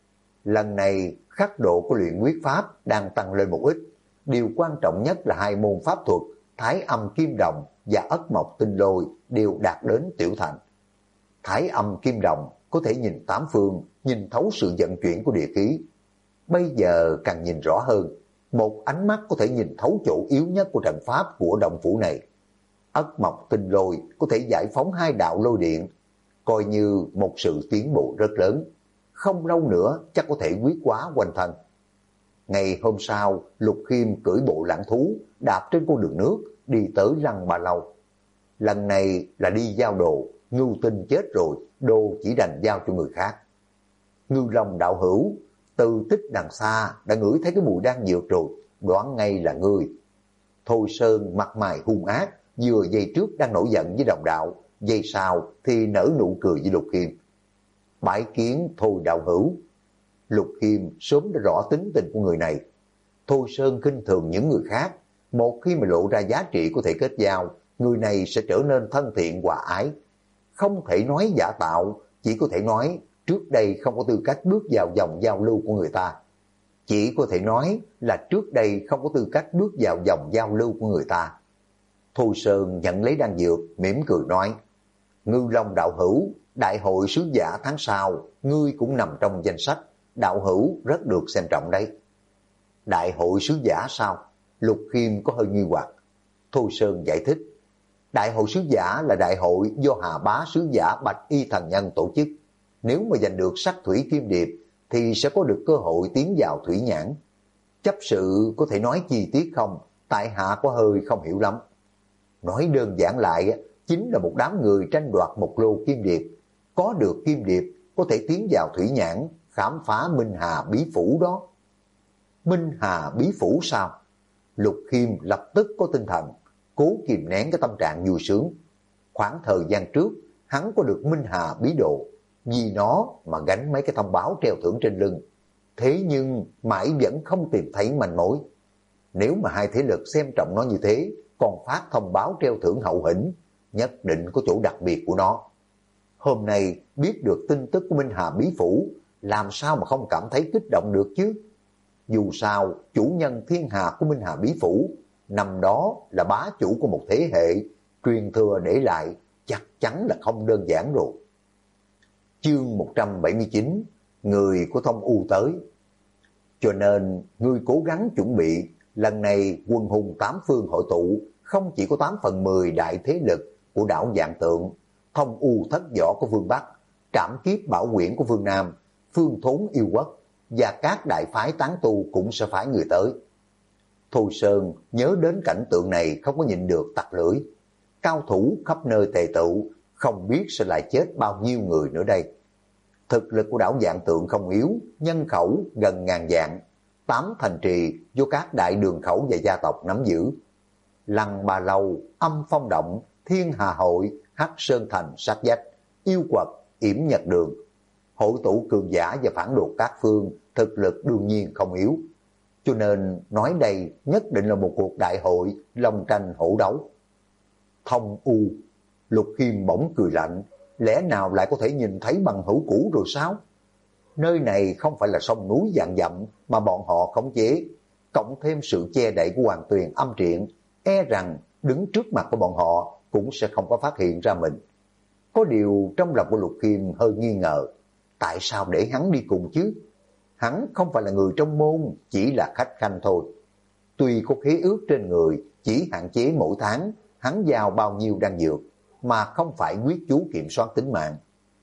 Lần này khắc độ của luyện quyết pháp đang tăng lên một ít, điều quan trọng nhất là 2 môn pháp thuật thái âm kim đồng và ất mộc tinh lôi đều đạt đến tiểu thành. Thái âm kim đồng có thể nhìn 8 phương, nhìn thấu sự vận chuyển của địa khí. Bây giờ càng nhìn rõ hơn, một ánh mắt có thể nhìn thấu chỗ yếu nhất của trận pháp của động phủ này. Ất mộc tinh lôi có thể giải phóng 2 đạo lôi điện, coi như một sự tiến bộ rất lớn. Không lâu nữa chắc có thể quyết hóa quanh thân. Ngày hôm sau, Lục Khiêm cưỡi bộ lãng thú, đạp trên con đường nước, đi tới Lăng Ba Lâu. Lần này là đi giao đồ, Ngưu Tinh chết rồi, đồ chỉ đành giao cho người khác. Ngưu Long đạo hữu, từ tích đằng xa đã ngửi thấy cái mùi đan dược rồi, đoán ngay là ngươi. Thôi Sơn mặt mày hung ác, vừa giây trước đang nổi giận với đồng đạo, giây sau thì nở nụ cười với Lục Khiêm. Bái kiến Thôi đạo hữu. Lục Khiêm sớm đã rõ tính tình của người này. Thôi Sơn khinh thường những người khác, một khi mà lộ ra giá trị có thể kết giao, người này sẽ trở nên thân thiện hòa ái. Không thể nói giả tạo, chỉ có thể nói trước đây không có tư cách bước vào vòng giao lưu của người ta. Chỉ có thể nói là trước đây không có tư cách bước vào vòng giao lưu của người ta. Thôi Sơn nhận lấy đan dược, mỉm cười nói, Ngư Long đạo hữu, đại hội sứ giả tháng sau, ngươi cũng nằm trong danh sách, đạo hữu rất được xem trọng đấy. Đại hội sứ giả sao? Lục Khiêm có hơi nghi hoặc. Thôi Sơn giải thích, đại hội sứ giả là đại hội do Hà Bá sứ giả Bạch Y Thần Nhân tổ chức. Nếu mà giành được sắc thủy kim điệp thì sẽ có được cơ hội tiến vào thủy nhãn. Chấp sự có thể nói chi tiết không? Tại hạ có hơi không hiểu lắm. Nói đơn giản lại, chính là một đám người tranh đoạt một lô kim điệp. Có được kim điệp có thể tiến vào thủy nhãn, khám phá Minh Hà bí phủ đó. Minh Hà bí phủ sao? Lục Khiêm lập tức có tinh thần, cố kìm nén cái tâm trạng vui sướng. Khoảng thời gian trước, hắn có được Minh Hà bí đồ, vì nó mà gánh mấy cái thông báo treo thưởng trên lưng. Thế nhưng mãi vẫn không tìm thấy manh mối. Nếu mà hai thế lực xem trọng nó như thế, còn phát thông báo treo thưởng hậu hĩnh, nhất định có chỗ đặc biệt của nó. Hôm nay biết được tin tức của Minh Hà bí phủ, làm sao mà không cảm thấy kích động được chứ? Dù sao, chủ nhân thiên hà của Minh Hà bí phủ, năm đó là bá chủ của một thế hệ, truyền thừa để lại, chắc chắn là không đơn giản rồi. Chương 179, người của Thông U tới. Cho nên, ngươi cố gắng chuẩn bị, lần này quân hùng 8 phương hội tụ, không chỉ có 8/10 đại thế lực của đảo Vạn Tượng, Thông U thất võ của phương Bắc, Trảm Kiếp Bảo Quyển của phương Nam, Phương Thốn Yêu Quốc và các đại phái tán tu cũng sẽ phái người tới. Thôi Sơn nhớ đến cảnh tượng này không có nhịn được tặc lưỡi. Cao thủ khắp nơi tề tụ, không biết sẽ lại chết bao nhiêu người nữa đây. Thực lực của đảo Vạn Tượng không yếu, nhân khẩu gần 1000 vạn, 8 thành trì do các đại đường khẩu và gia tộc nắm giữ. Lăng Ba Lâu, Âm Phong Động, Thiên Hà Hội, Hắc Sơn Thành sát vách, Yêu Quật, Yểm Nhật Đường. Hội tụ cường giả và phản đồ các phương, thực lực đương nhiên không yếu. Cho nên nói đây nhất định là một cuộc đại hội long tranh hổ đấu. Thông U, Lục Khiêm bỗng cười lạnh, lẽ nào lại có thể nhìn thấy bằng hữu cũ rồi sao? Nơi này không phải là sông núi vạn dặm mà bọn họ khống chế, cộng thêm sự che đậy của Hoàng Tuyền âm triện, e rằng đứng trước mặt của bọn họ cũng sẽ không có phát hiện ra mình. Có điều trong lòng của Lục Khiêm hơi nghi ngờ, tại sao để hắn đi cùng chứ? hắn không phải là người trong môn, chỉ là khách khanh thôi. Tuy có khế ước trên người, chỉ hạn chế mỗi tháng hắn giao bao nhiêu đan dược, mà không phải quyết chú kiểm soát tính mạng.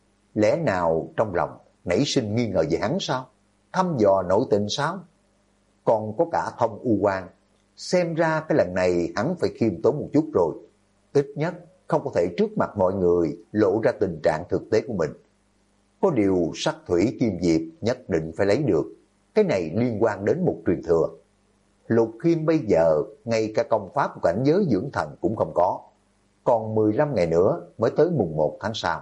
Lẽ nào trong lòng nảy sinh nghi ngờ về hắn sao? Thăm dò nội tình sao? Còn có cả Thông U Quan. Xem ra cái lần này hắn phải khiêm tốn một chút rồi. Ít nhất không có thể trước mặt mọi người lộ ra tình trạng thực tế của mình. Có điều sắc thủy kim diệp nhất định phải lấy được. Cái này liên quan đến một truyền thừa. Lục Khiêm bây giờ ngay cả công pháp của cảnh giới dưỡng thần cũng không có. Còn 15 ngày nữa mới tới mùng 1 tháng sau.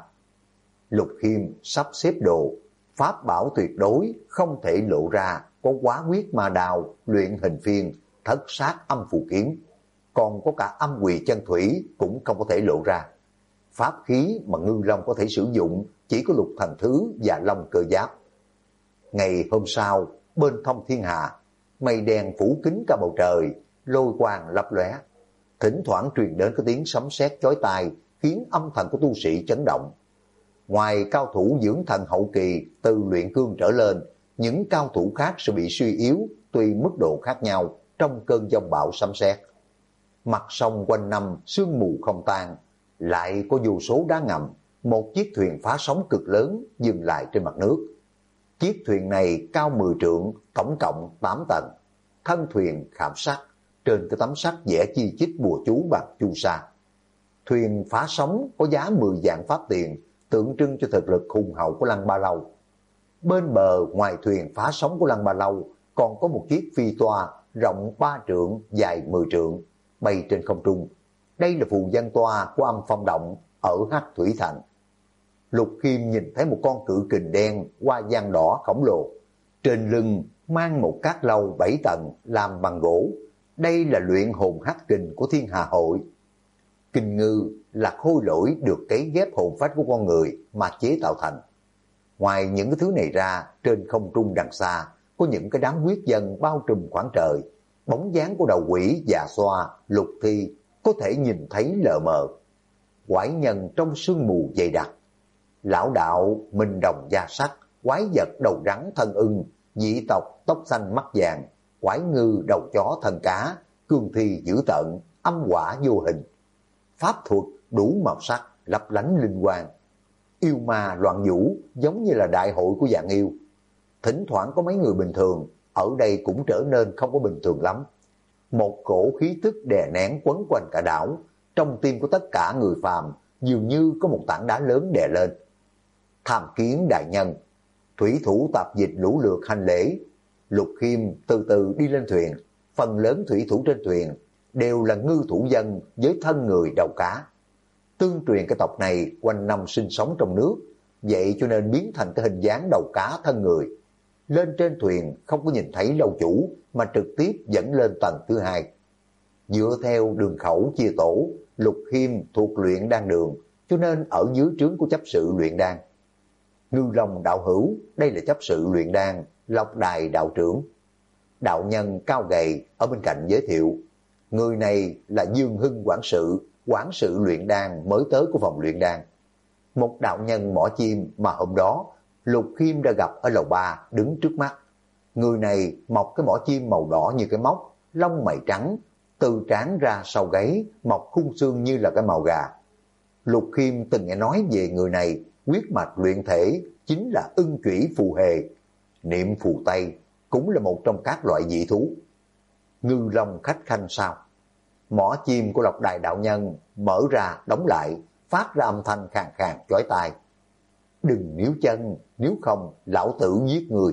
Lục Khiêm sắp xếp đồ, pháp bảo tuyệt đối không thể lộ ra, có quá huyết ma đào, luyện hình phiên, thất sát âm phù kiếm. Còn có cả âm quỳ chân thủy cũng không có thể lộ ra. Pháp khí mà Ngư Long có thể sử dụng chỉ có Lục Thần Thứ và Long Cơ Giáp. Ngày hôm sau, bên Thông Thiên Hà, mây đen phủ kín cả bầu trời, lôi quang lấp lóe. Thỉnh thoảng truyền đến cái tiếng sấm sét chói tai, khiến âm thần của tu sĩ chấn động. Ngoài cao thủ dưỡng thần hậu kỳ từ luyện cương trở lên, những cao thủ khác sẽ bị suy yếu tùy mức độ khác nhau trong cơn giông bão sấm sét. Mặt sông quanh năm sương mù không tan, lại có vô số đá ngầm, một chiếc thuyền phá sóng cực lớn dừng lại trên mặt nước. Chiếc thuyền này cao 10 trượng, tổng cộng 8 tầng. Thân thuyền khảm sắt, trên cái tấm sắt vẽ chi chít bùa chú bằng chu sa. Thuyền phá sóng có giá 10 vạn pháp tiền, tượng trưng cho thực lực hùng hậu của Lăng Ba Lâu. Bên bờ ngoài thuyền phá sóng của Lăng Ba Lâu còn có một chiếc phi toa rộng 3 trượng, dài 10 trượng, bay trên không trung. Đây là phù văn toa của Âm Phong Động ở Hắc Thủy Thành. Lục Khiêm nhìn thấy một con cự kình đen hoa văn đỏ khổng lồ, trên lưng mang một cát lâu 7 tầng làm bằng gỗ. Đây là luyện hồn hắc kình của Thiên Hà Hội. Kình ngư là khôi lỗi được cấy ghép hồn phách của con người mà chế tạo thành. Ngoài những cái thứ này ra, trên không trung đằng xa có những cái đám huyết dân bao trùm khoảng trời. Bóng dáng của đầu quỷ già xoa, Lục Thi có thể nhìn thấy lờ mờ. Quái nhân trong sương mù dày đặc. Lão đạo minh đồng da sắt, quái vật đầu rắn thân ưng, dị tộc tóc xanh mắt vàng, quái ngư đầu chó thân cá, cương thi dữ tợn, âm quả vô hình. Pháp thuật đủ màu sắc, lấp lánh linh quang. Yêu ma loạn vũ giống như là đại hội của dạng yêu. Thỉnh thoảng có mấy người bình thường, ở đây cũng trở nên không có bình thường lắm. Một cổ khí tức đè nén quấn quanh cả đảo, trong tim của tất cả người phàm dường như có một tảng đá lớn đè lên. Tham kiến đại nhân, thủy thủ tạp dịch lũ lượt hành lễ. Lục Khiêm từ từ đi lên thuyền, phần lớn thủy thủ trên thuyền đều là ngư thủ dân với thân người đầu cá. Tương truyền cái tộc này quanh năm sinh sống trong nước, vậy cho nên biến thành cái hình dáng đầu cá thân người. Lên trên thuyền không có nhìn thấy lâu chủ, mà trực tiếp dẫn lên tầng thứ 2. Dựa theo đường khẩu chia tổ, Lục Khiêm thuộc luyện đan đường, cho nên ở dưới trướng của chấp sự luyện đan. Ngư Long đạo hữu, đây là chấp sự luyện đan, Lộc Đài đạo trưởng. Đạo nhân cao gầy ở bên cạnh giới thiệu, người này là Dương Hưng quản sự luyện đan mới tới của phòng luyện đan. Một đạo nhân mỏ chim mà hôm đó Lục Khiêm đã gặp ở lầu 3 đứng trước mắt. Người này mọc cái mỏ chim màu đỏ như cái móc, lông mày trắng, từ trán ra sau gáy mọc khung xương như là cái màu gà. Lục Khiêm từng nghe nói về người này, huyết mạch luyện thể chính là ưng chủy phù hề. Niệm phù Tây cũng là một trong các loại dị thú. Ngư Long khách khanh sao? Mỏ chim của Lộc Đài đạo nhân mở ra đóng lại, phát ra âm thanh khàn khàn chói tai. Đừng níu chân, nếu không lão tử giết người.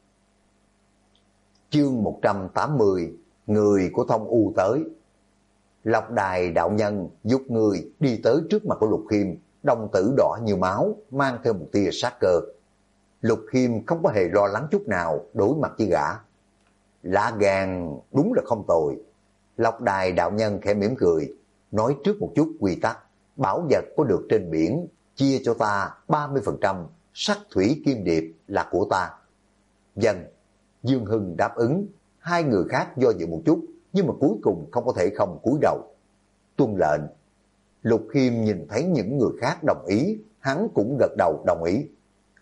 Chương 180, người của Thông U tới. Lộc Đài đạo nhân giúp người đi tới trước mặt của Lục Khiêm, đồng tử đỏ như máu, mang theo một tia sát cơ. Lục Khiêm không có hề lo lắng chút nào đối mặt với gã. Lá gan đúng là không tồi. Lộc Đài đạo nhân khẽ mỉm cười, nói trước một chút quy tắc. Bảo vật có được trên biển, chia cho ta 30%, sắc thủy kim điệp là của ta. Dân, Dương Hưng đáp ứng, hai người khác do dự một chút, nhưng mà cuối cùng không có thể không cúi đầu. Tuân lệnh. Lục Khiêm nhìn thấy những người khác đồng ý, hắn cũng gật đầu đồng ý.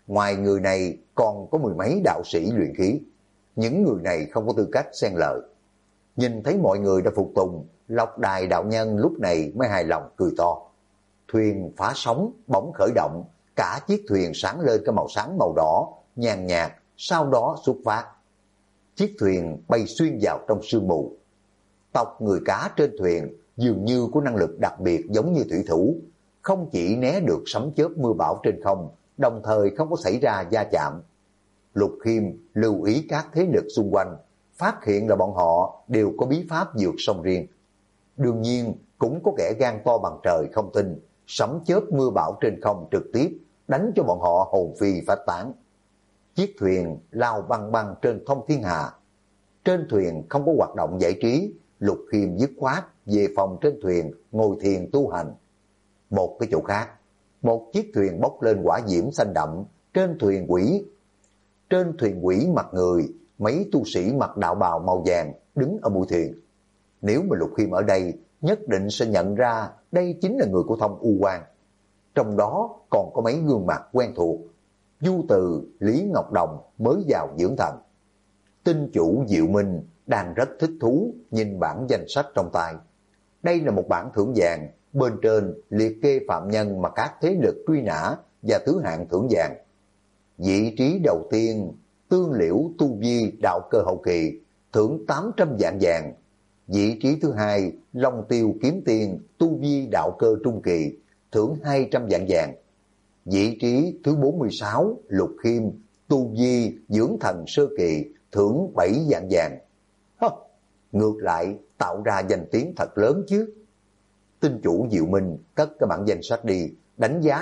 ngoài người này còn có mười mấy đạo sĩ luyện khí. Những người này không có tư cách xen lợi. Nhìn thấy mọi người đã phục tùng, Lộc Đài đạo nhân lúc này mới hài lòng cười to. Thuyền phá sóng bỗng khởi động, cả chiếc thuyền sáng lên cái màu sáng màu đỏ, nhàn nhạt, sau đó xuất phát. Chiếc thuyền bay xuyên vào trong sương mù. Tộc người cá trên thuyền dường như có năng lực đặc biệt giống như thủy thủ, không chỉ né được sấm chớp mưa bão trên không, đồng thời không có xảy ra va chạm. Lục Khiêm lưu ý các thế lực xung quanh, phát hiện là bọn họ đều có bí pháp vượt sông riêng. Đương nhiên cũng có kẻ gan to bằng trời không tin, sấm chớp mưa bão trên không trực tiếp đánh cho bọn họ hồn phi phách tán. Chiếc thuyền lao băng băng trên thông thiên hà. Trên thuyền không có hoạt động giải trí, Lục Khiêm dứt khoát về phòng trên thuyền ngồi thiền tu hành. Một cái chỗ khác, một chiếc thuyền bốc lên hỏa diễm xanh đậm, trên thuyền quỷ mặt người, mấy tu sĩ mặc đạo bào màu vàng đứng ở mũi thuyền. Nếu mà Lục Khiêm ở đây, nhất định sẽ nhận ra đây chính là người của Thông U Quan. Trong đó còn có mấy gương mặt quen thuộc. Du Từ, Lý Ngọc Đồng mới vào dưỡng thần. Tinh chủ Diệu Minh đang rất thích thú nhìn bản danh sách trong tay. Đây là một bản thưởng vàng, bên trên liệt kê phạm nhân mà các thế lực truy nã và thứ hạng thưởng vàng. Vị trí đầu tiên, Tương Liễu tu vi đạo cơ hậu kỳ, thưởng 800 vạn vàng. Vị trí thứ hai, Long Tiêu kiếm tiền tu vi đạo cơ trung kỳ, thưởng 200 vạn vàng. Vị trí thứ 46, Lục Khiêm tu vi dưỡng thần sơ kỳ, thưởng 7 vạn vàng. Ngược lại tạo ra danh tiếng thật lớn chứ. Tinh chủ Diệu Minh cất cái bản danh sách đi, đánh giá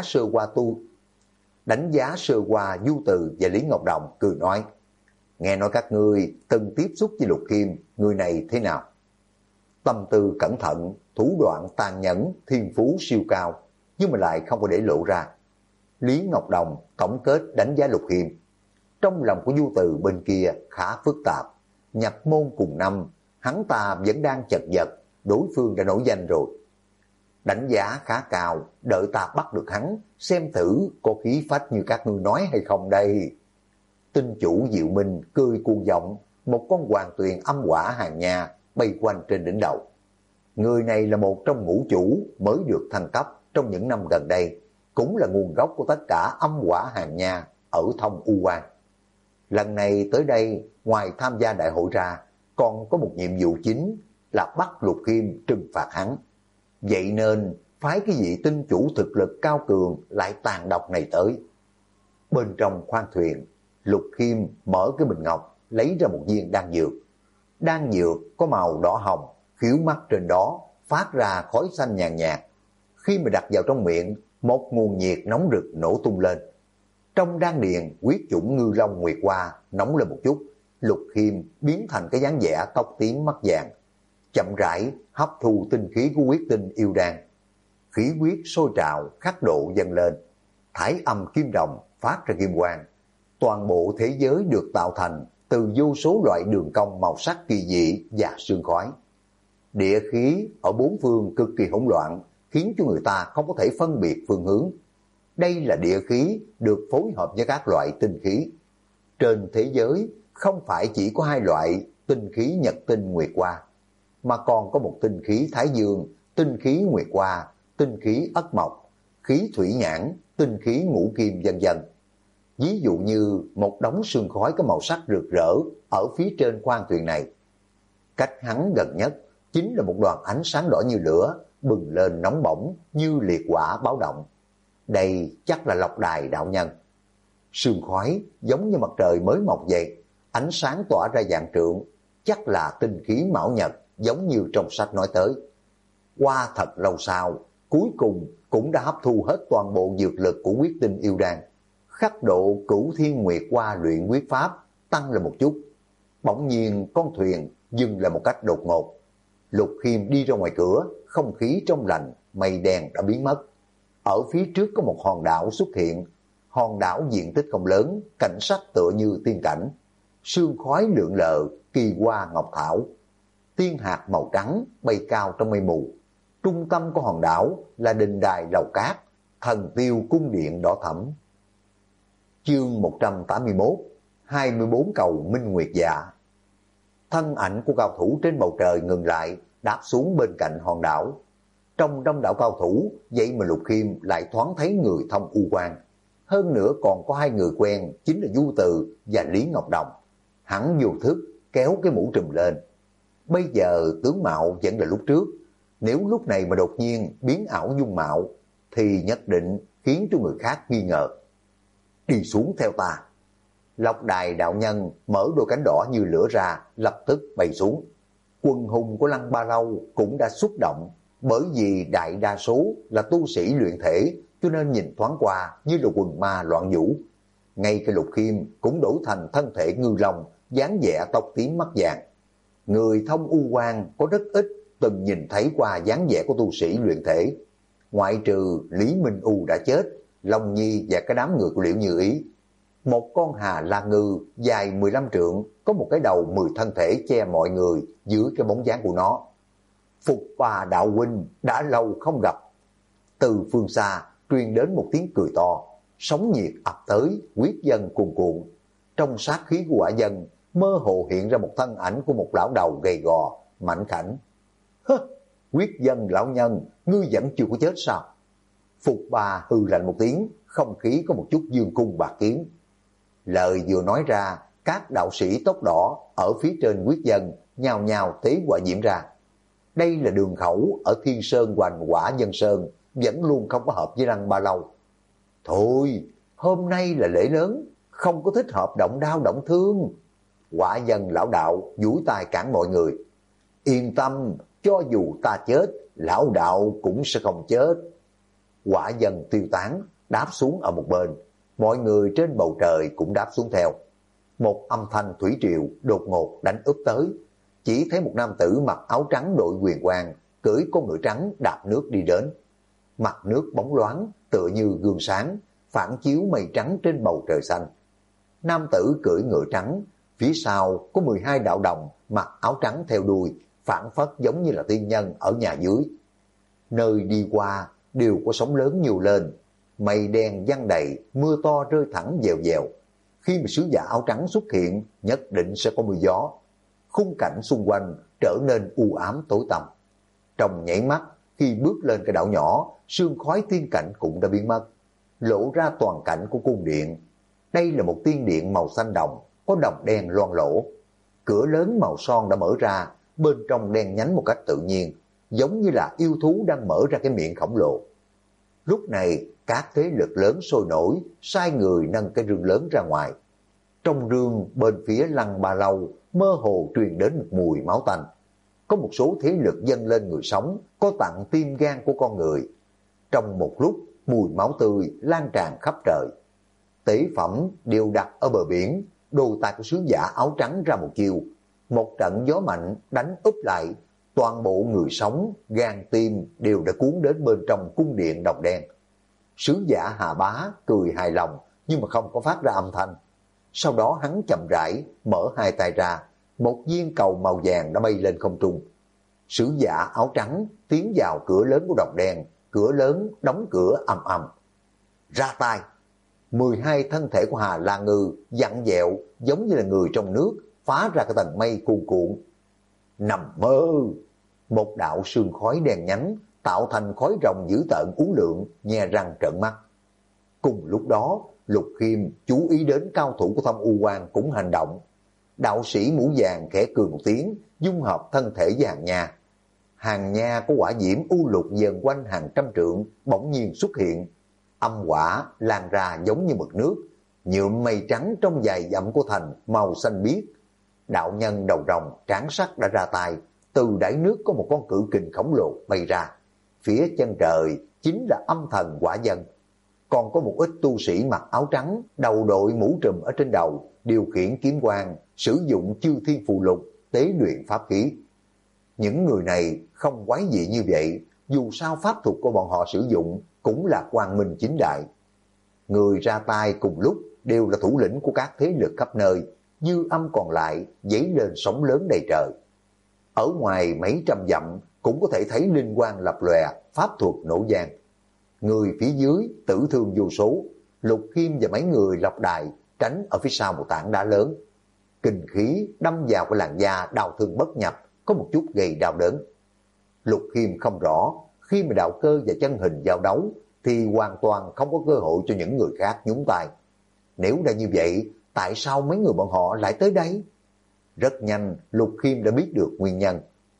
sơ qua Du Từ và Lý Ngọc Đồng, cười nói: nghe nói các ngươi từng tiếp xúc với Lục Khiêm, người này thế nào? Tâm tư cẩn thận, thủ đoạn tàn nhẫn, thiên phú siêu cao, nhưng mà lại không có để lộ ra. Lý Ngọc Đồng tổng kết đánh giá Lục Khiêm. Trong lòng của Du Từ bên kia khá phức tạp. Nhập môn cùng năm, hắn ta vẫn đang chật vật, đối phương đã nổi danh rồi. Đánh giá khá cao, đợi ta bắt được hắn, xem thử có khí phách như các ngươi nói hay không đây. Tinh chủ Diệu Minh cười cuồng vọng, một con hoàng tuyền âm quả hàng nha bay quanh trên đỉnh đầu. Người này là một trong ngũ chủ mới được thăng cấp trong những năm gần đây, cũng là nguồn gốc của tất cả âm quả hàng nha ở Thông U Quan. Lần này tới đây, ngoài tham gia đại hội ra, còn có một nhiệm vụ chính là bắt Lục Khiêm trừng phạt hắn. Vậy nên phái cái vị tinh chủ thực lực cao cường lại tàn độc này tới. Bên trong khoang thuyền, Lục Khiêm mở cái bình ngọc, lấy ra một viên đan dược. Đan dược có màu đỏ hồng, khíu mắt trên đó phát ra khói xanh nhàn nhạt. Khi mà đặt vào trong miệng, một nguồn nhiệt nóng rực nổ tung lên. Trong đan điền huyết chủng ngư long nguyệt hoa nóng lên một chút, Lục Khiêm biến thành cái dáng vẻ tóc tím mắt vàng, chậm rãi hấp thu tinh khí của huyết tinh yêu đan. Khí huyết sôi trào, khắc độ dâng lên, thải âm kim đồng phát ra kim quang. Toàn bộ thế giới được tạo thành từ vô số loại đường cong màu sắc kỳ dị và sương khói. Địa khí ở bốn phương cực kỳ hỗn loạn, khiến cho người ta không có thể phân biệt phương hướng. Đây là địa khí được phối hợp với các loại tinh khí. Trên thế giới không phải chỉ có hai loại tinh khí nhật tinh nguyệt hoa, mà còn có một tinh khí thái dương, tinh khí nguyệt hoa, tinh khí ất mộc, khí thủy nhãn, tinh khí ngũ kim vân vân. Ví dụ như một đống sương khói có màu sắc rực rỡ ở phía trên khoang thuyền này. Cách hắn gần nhất chính là một đoàn ánh sáng đỏ như lửa, bừng lên nóng bỏng như liệt hỏa báo động. Đây chắc là Lộc Đài đạo nhân. Sương khói giống như mặt trời mới mọc vậy, ánh sáng tỏa ra vạn trượng, chắc là tinh khí mão nhật giống như trong sách nói tới. Qua thật lâu sau, cuối cùng cũng đã hấp thu hết toàn bộ dược lực của huyết tinh yêu đan. Khắc độ Cửu Thiên Nguyệt Hoa luyện quyết pháp tăng lên một chút. Bỗng nhiên con thuyền dừng lại một cách đột ngột. Lục Khiêm đi ra ngoài cửa, không khí trong lành, mây đen đã biến mất. Ở phía trước có một hòn đảo xuất hiện. Hòn đảo diện tích không lớn, cảnh sắc tựa như tiên cảnh. Sương khói lượn lờ, kỳ hoa ngọc thảo. Tiên hạt màu trắng bay cao trong mây mù. Trung tâm của hòn đảo là đình đài lầu cát, thần tiêu cung điện đỏ thẫm. Chương 181, 24 cầu Minh Nguyệt Dạ. Thân ảnh của cao thủ trên bầu trời ngừng lại, đáp xuống bên cạnh hòn đảo. Trong đông đảo cao thủ, vậy mà Lục Khiêm lại thoáng thấy người Thông U Quan. Hơn nữa còn có hai người quen, chính là Du Từ và Lý Ngọc Đồng. Hắn vô thức kéo cái mũ trùm lên. Bây giờ tướng mạo vẫn là lúc trước. Nếu lúc này mà đột nhiên biến ảo dung mạo, thì nhất định khiến cho người khác nghi ngờ. Đi xuống theo ta. Lộc Đài đạo nhân mở đôi cánh đỏ như lửa ra, lập tức bay xuống. Quân hùng của Lăng Ba Lâu cũng đã xúc động, bởi vì đại đa số là tu sĩ luyện thể, cho nên nhìn thoáng qua như là quần ma loạn vũ. Ngay cái Lục Khiêm cũng đổi thành thân thể ngư long, dáng vẻ tóc tím mắt vàng. Người Thông U Quan có rất ít từng nhìn thấy qua dáng vẻ của tu sĩ luyện thể. Ngoại trừ Lý Minh U đã chết, Long Nhi và cái đám người của Liễu Như Ý. Một con hà la ngư dài 15 trượng, có một cái đầu 10 thân thể che mọi người dưới cái bóng dáng của nó. Phục Bà đạo huynh, đã lâu không gặp. Từ phương xa truyền đến một tiếng cười to, sóng nhiệt ập tới, quyết dân cuồn cuộn. Trong sát khí của quả dân, mơ hồ hiện ra một thân ảnh của một lão đầu gầy gò, mảnh khảnh. Hơ, quyết dân lão nhân, ngươi vẫn chưa có chết sao? Phục Bà hừ lạnh một tiếng, không khí có một chút dương cung bạc kiếm. Lời vừa nói ra, các đạo sĩ tóc đỏ ở phía trên quyết dân nhào nhào tế quả diễm ra. Đây là đường khẩu ở Thiên Sơn Hoành Quả Dân Sơn, vẫn luôn không có hợp với Lăng Ba Lâu. Thôi, hôm nay là lễ lớn, không có thích hợp động đao động thương. Quả Dân lão đạo duỗi tay cản mọi người. Yên tâm, cho dù ta chết, lão đạo cũng sẽ không chết. Quả Dân tiêu tán, đáp xuống ở một bên. Mọi người trên bầu trời cũng đáp xuống theo. Một âm thanh thủy triều đột ngột đánh úp tới. Chỉ thấy một nam tử mặc áo trắng đội quyền quang, cưỡi con ngựa trắng đạp nước đi đến. Mặt nước bóng loáng, tựa như gương sáng, phản chiếu mây trắng trên bầu trời xanh. Nam tử cưỡi ngựa trắng, phía sau có 12 đạo đồng mặc áo trắng theo đuôi, phản phất giống như là tiên nhân ở nhà dưới. Nơi đi qua đều có sóng lớn nhiều lên, mây đen giăng đầy, mưa to rơi thẳng dèo dèo. Khi mà sứ giả áo trắng xuất hiện, nhất định sẽ có mưa gió. Khung cảnh xung quanh trở nên u ám tối tăm. Trong nhảy mắt, khi bước lên cái đảo nhỏ, sương khói tiên cảnh cũng đã biến mất, lộ ra toàn cảnh của cung điện. Đây là một tiên điện màu xanh đồng, có đồng đen loang lổ. Cửa lớn màu son đã mở ra, bên trong đen nhánh một cách tự nhiên, giống như là yêu thú đang mở ra cái miệng khổng lồ. Lúc này, các thế lực lớn sôi nổi, sai người nâng cái rương lớn ra ngoài. Trong rương bên phía Lăng Ba Lâu, mơ hồ truyền đến một mùi máu tanh. Có một số thế lực dâng lên người sống, có tặng tim gan của con người. Trong một lúc, mùi máu tươi lan tràn khắp trời. Tế phẩm đều đặt ở bờ biển, đồ tài của sứ giả áo trắng ra một chiều. Một trận gió mạnh đánh úp lại, toàn bộ người sống, gan tim đều đã cuốn đến bên trong cung điện đồng đen. Sứ giả Hà Bá cười hài lòng nhưng mà không có phát ra âm thanh. Sau đó hắn chậm rãi mở hai tay ra, một viên cầu màu vàng đã bay lên không trung. Sứ giả áo trắng tiến vào cửa lớn của đồng đen, cửa lớn đóng cửa ầm ầm. Ra tay! 12 thân thể của Hà La Ngư dặn dẹo giống như là người trong nước, phá ra cái tầng mây cuồn cuộn. Nằm mơ! Một đạo sương khói đen nhánh tạo thành khói rồng dữ tợn uốn lượn, nhe răng trợn mắt. Cùng lúc đó, Lục Khiêm chú ý đến cao thủ của Thông U Quan cũng hành động. Đạo sĩ mũ vàng khẽ cười một tiếng, dung hợp thân thể với hàng nha. Hàng nha có quả diễm u lục dần quanh hàng trăm trượng, bỗng nhiên xuất hiện. Âm quả lan ra giống như mực nước, nhuộm mây trắng trong dài dặm của thành màu xanh biếc. Đạo nhân đầu rồng tráng sắc đã ra tay, từ đáy nước có một con cự kình khổng lồ bay ra. Phía chân trời chính là âm thần Quả Dân. Còn có một ít tu sĩ mặc áo trắng, đầu đội mũ trùm ở trên đầu, điều khiển kiếm quang, sử dụng chư thiên phù lục, tế luyện pháp khí. Những người này không quái dị như vậy, dù sao pháp thuật của bọn họ sử dụng cũng là quang minh chính đại. Người ra tay cùng lúc đều là thủ lĩnh của các thế lực khắp nơi, dư âm còn lại dấy lên sóng lớn đầy trời. Ở ngoài mấy trăm dặm cũng có thể thấy linh quang lập lòe, pháp thuật nổ vang. Người phía dưới tử thương vô số, Lục Khiêm và mấy người Lộc Đài tránh ở phía sau một tảng đá lớn. Kinh khí đâm vào cái làn da đau thương bất nhập, có một chút gây đau đớn. Lục Khiêm không rõ, khi mà đạo cơ và chân hình giao đấu thì hoàn toàn không có cơ hội cho những người khác nhúng tay. Nếu đã như vậy, tại sao mấy người bọn họ lại tới đây? Rất nhanh, Lục Khiêm đã biết được nguyên nhân.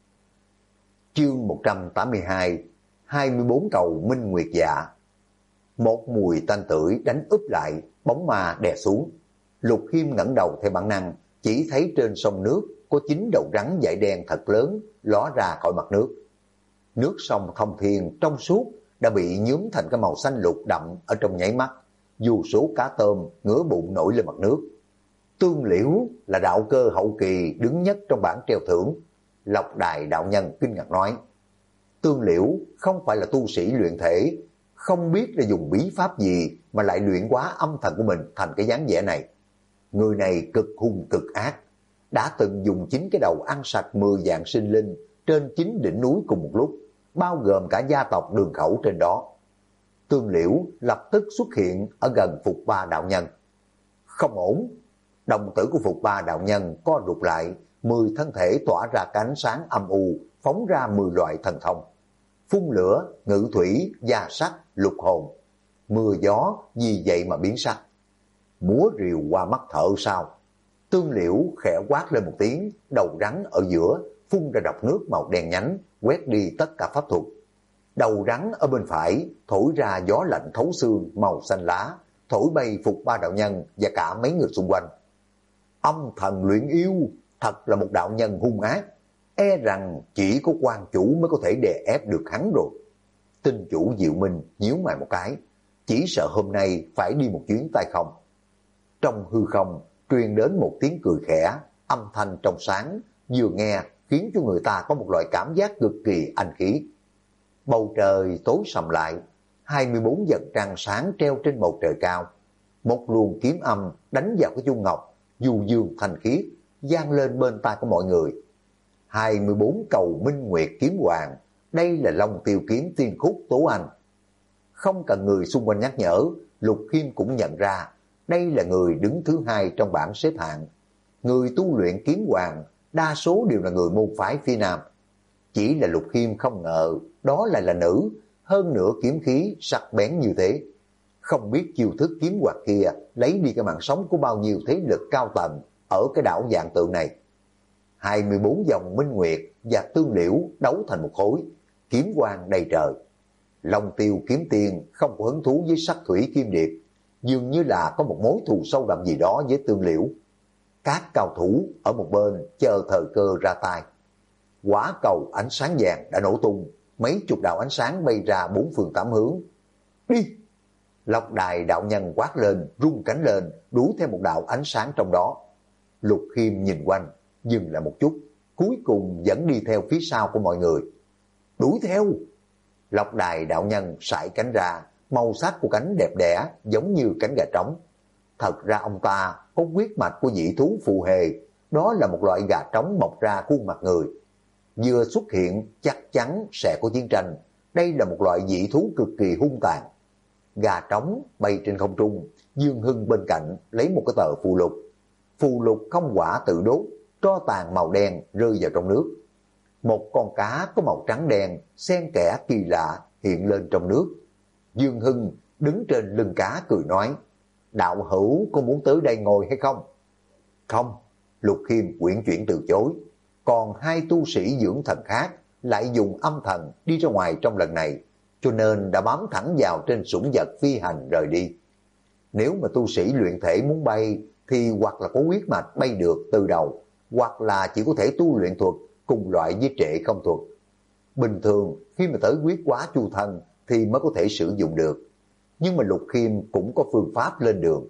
Chương 182, 24 cầu Minh Nguyệt Dạ. Một mùi tanh tưởi đánh úp lại, bóng ma đè xuống. Lục Khiêm ngẩng đầu theo bản năng, chỉ thấy trên sông nước có 9 đầu rắn dải đen thật lớn ló ra khỏi mặt nước. Nước sông thông thiên trong suốt đã bị nhuốm thành cái màu xanh lục đậm ở trong nháy mắt, dù số cá tôm ngửa bụng nổi lên mặt nước. Tương Liễu là đạo cơ hậu kỳ đứng nhất trong bảng treo thưởng. Lộc Đài đạo nhân kinh ngạc nói, Tương Liễu không phải là tu sĩ luyện thể, không biết là dùng bí pháp gì mà lại luyện hóa âm thần của mình thành cái dáng vẻ này. Người này cực hung cực ác, đã từng dùng 9 cái đầu ăn sạch 10 dạng sinh linh trên 9 đỉnh núi cùng một lúc, bao gồm cả gia tộc Đường Khẩu trên đó. Tương Liễu lập tức xuất hiện ở gần Phục Ba đạo nhân. Không ổn, đồng tử của Phục Ba đạo nhân co rụt lại, 10 thân thể tỏa ra ánh sáng âm u, phóng ra 10 loại thần thông. Phun lửa, ngự thủy, gia sắc, lục hồn. Mưa gió vì vậy mà biến sắc. Múa rìu qua mắt thợ sao? Tương Liễu khẽ quát lên một tiếng, đầu rắn ở giữa phun ra độc nước màu đen nhánh, quét đi tất cả pháp thuật. Đầu rắn ở bên phải thổi ra gió lạnh thấu xương màu xanh lá, thổi bay Phục Ba đạo nhân và cả mấy người xung quanh. Âm thần luyện yêu, thật là một đạo nhân hung ác, e rằng chỉ có quan chủ mới có thể đè ép được hắn rồi. Tinh chủ Diệu Minh nhíu mày một cái, chỉ sợ hôm nay phải đi một chuyến tay không. Trong hư không truyền đến một tiếng cười khẽ, âm thanh trong sáng, vừa nghe khiến cho người ta có một loại cảm giác cực kỳ anh khí. Bầu trời tối sầm lại, 24 vầng trăng sáng treo trên bầu trời cao. Một luồng kiếm âm đánh vào cái chuông ngọc, du dương thanh khiết, vang lên bên tai của mọi người. 24 cầu Minh Nguyệt kiếm hoàng, đây là Long Tiêu kiếm tiên khúc Tố Anh. Không cần người xung quanh nhắc nhở, Lục Khiêm cũng nhận ra, đây là người đứng thứ 2 trong bảng xếp hạng. Người tu luyện kiếm hoàng, đa số đều là người môn phái phía Nam. Chỉ là Lục Khiêm không ngờ, đó lại là nữ, hơn nữa kiếm khí sắc bén như thế. Không biết chiêu thức kiếm hoạt kia lấy đi cái mạng sống của bao nhiêu thế lực cao tầng ở cái đảo Vạn Tượng này. 24 dòng Minh Nguyệt và Tương Liễu đấu thành một khối, kiếm quang đầy trời. Long Tiêu kiếm tiên không có hứng thú với sắc thủy kim điệp, dường như là có một mối thù sâu đậm gì đó với Tương Liễu. Các cao thủ ở một bên chờ thời cơ ra tay. Quả cầu ánh sáng vàng đã nổ tung, mấy chục đạo ánh sáng bay ra 4 phương 8 hướng. Đi! Lộc Đài đạo nhân quát lên, rung cánh lên, đuổi theo một đạo ánh sáng trong đó. Lục Khiêm nhìn quanh, dừng lại một chút, cuối cùng vẫn đi theo phía sau của mọi người. Đuổi theo! Lộc Đài đạo nhân sải cánh ra, màu sắc của cánh đẹp đẽ giống như cánh gà trống. Thật ra ông ta có huyết mạch của dị thú phù hề, đó là một loại gà trống mọc ra khuôn mặt người. Vừa xuất hiện chắc chắn sẽ có chiến tranh, đây là một loại dị thú cực kỳ hung tàn. Gà trống bay trên không trung, Dương Hưng bên cạnh lấy một cái tờ phù lục. Phù lục không quả tự đốt, tro tàn màu đen rơi vào trong nước. Một con cá có màu trắng đen, xen kẽ kỳ lạ hiện lên trong nước. Dương Hưng đứng trên lưng cá cười nói, đạo hữu có muốn tới đây ngồi hay không? Không, Lục Khiêm quyển chuyển từ chối. Còn 2 tu sĩ dưỡng thần khác lại dùng âm thần đi ra ngoài trong lần này, cho nên đã bám thẳng vào trên sủng vật phi hành rời đi. Nếu mà tu sĩ luyện thể muốn bay thì hoặc là có huyết mạch bay được từ đầu, hoặc là chỉ có thể tu luyện thuật cùng loại với Trệ Không thuật. Bình thường khi mà tới huyết hóa chu thân thì mới có thể sử dụng được. Nhưng mà Lục Khiêm cũng có phương pháp lên đường.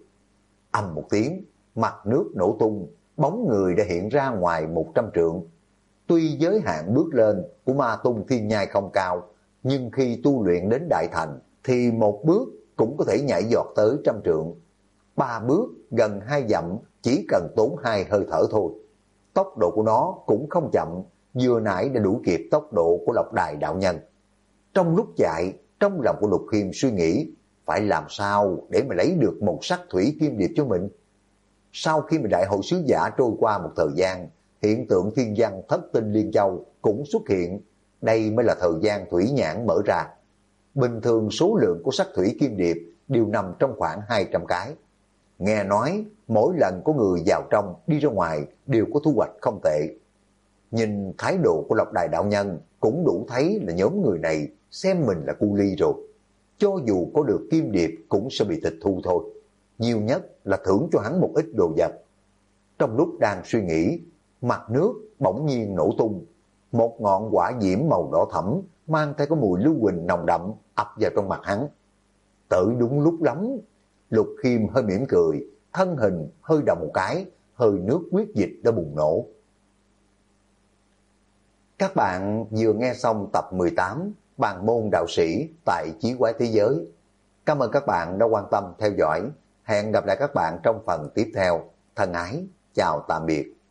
Ầm một tiếng, mặt nước nổ tung, bóng người đã hiện ra ngoài 100 trượng. Tuy giới hạn bước lên của Ma Tung Thiên Nhai không cao, nhưng khi tu luyện đến đại thành thì một bước cũng có thể nhảy giọt tới 100 trượng. 3 bước gần 2 dặm chỉ cần tốn 2 hơi thở thôi. Tốc độ của nó cũng không chậm, vừa nãy đã đuổi kịp tốc độ của Lộc Đài đạo nhân. Trong lúc chạy, trong lòng của Lục Khiêm suy nghĩ, phải làm sao để mà lấy được một sắc thủy kim điệp cho mình. Sau khi mà đại hội sứ giả trôi qua một thời gian, hiện tượng thiên văn thất tinh liên châu cũng xuất hiện. Đây mới là thời gian thủy nhãn mở ra. Bình thường số lượng của sắc thủy kim điệp đều nằm trong khoảng 200 cái. Nghe nói mỗi lần có người vào trong đi ra ngoài đều có thu hoạch không tệ. Nhìn thái độ của Lộc Đài đạo nhân cũng đủ thấy là nhóm người này xem mình là cu ly rồi. Cho dù có được kim điệp cũng sẽ bị tịch thu thôi. Nhiều nhất là thưởng cho hắn một ít đồ vật. Trong lúc đang suy nghĩ, mặt nước bỗng nhiên nổ tung. Một ngọn hỏa diễm màu đỏ thẫm mang theo cái mùi lưu huỳnh nồng đậm ập vào trong mặt hắn. Tới đúng lúc lắm, Lục Khiêm hơi mỉm cười, thân hình hơi động một cái, hơi nước huyết dịch đã bùng nổ. Các bạn vừa nghe xong tập 18 Bàn môn đạo sĩ tại Chí Quái Thế Giới. Cảm ơn các bạn đã quan tâm theo dõi. Hẹn gặp lại các bạn trong phần tiếp theo. Thân ái, chào tạm biệt.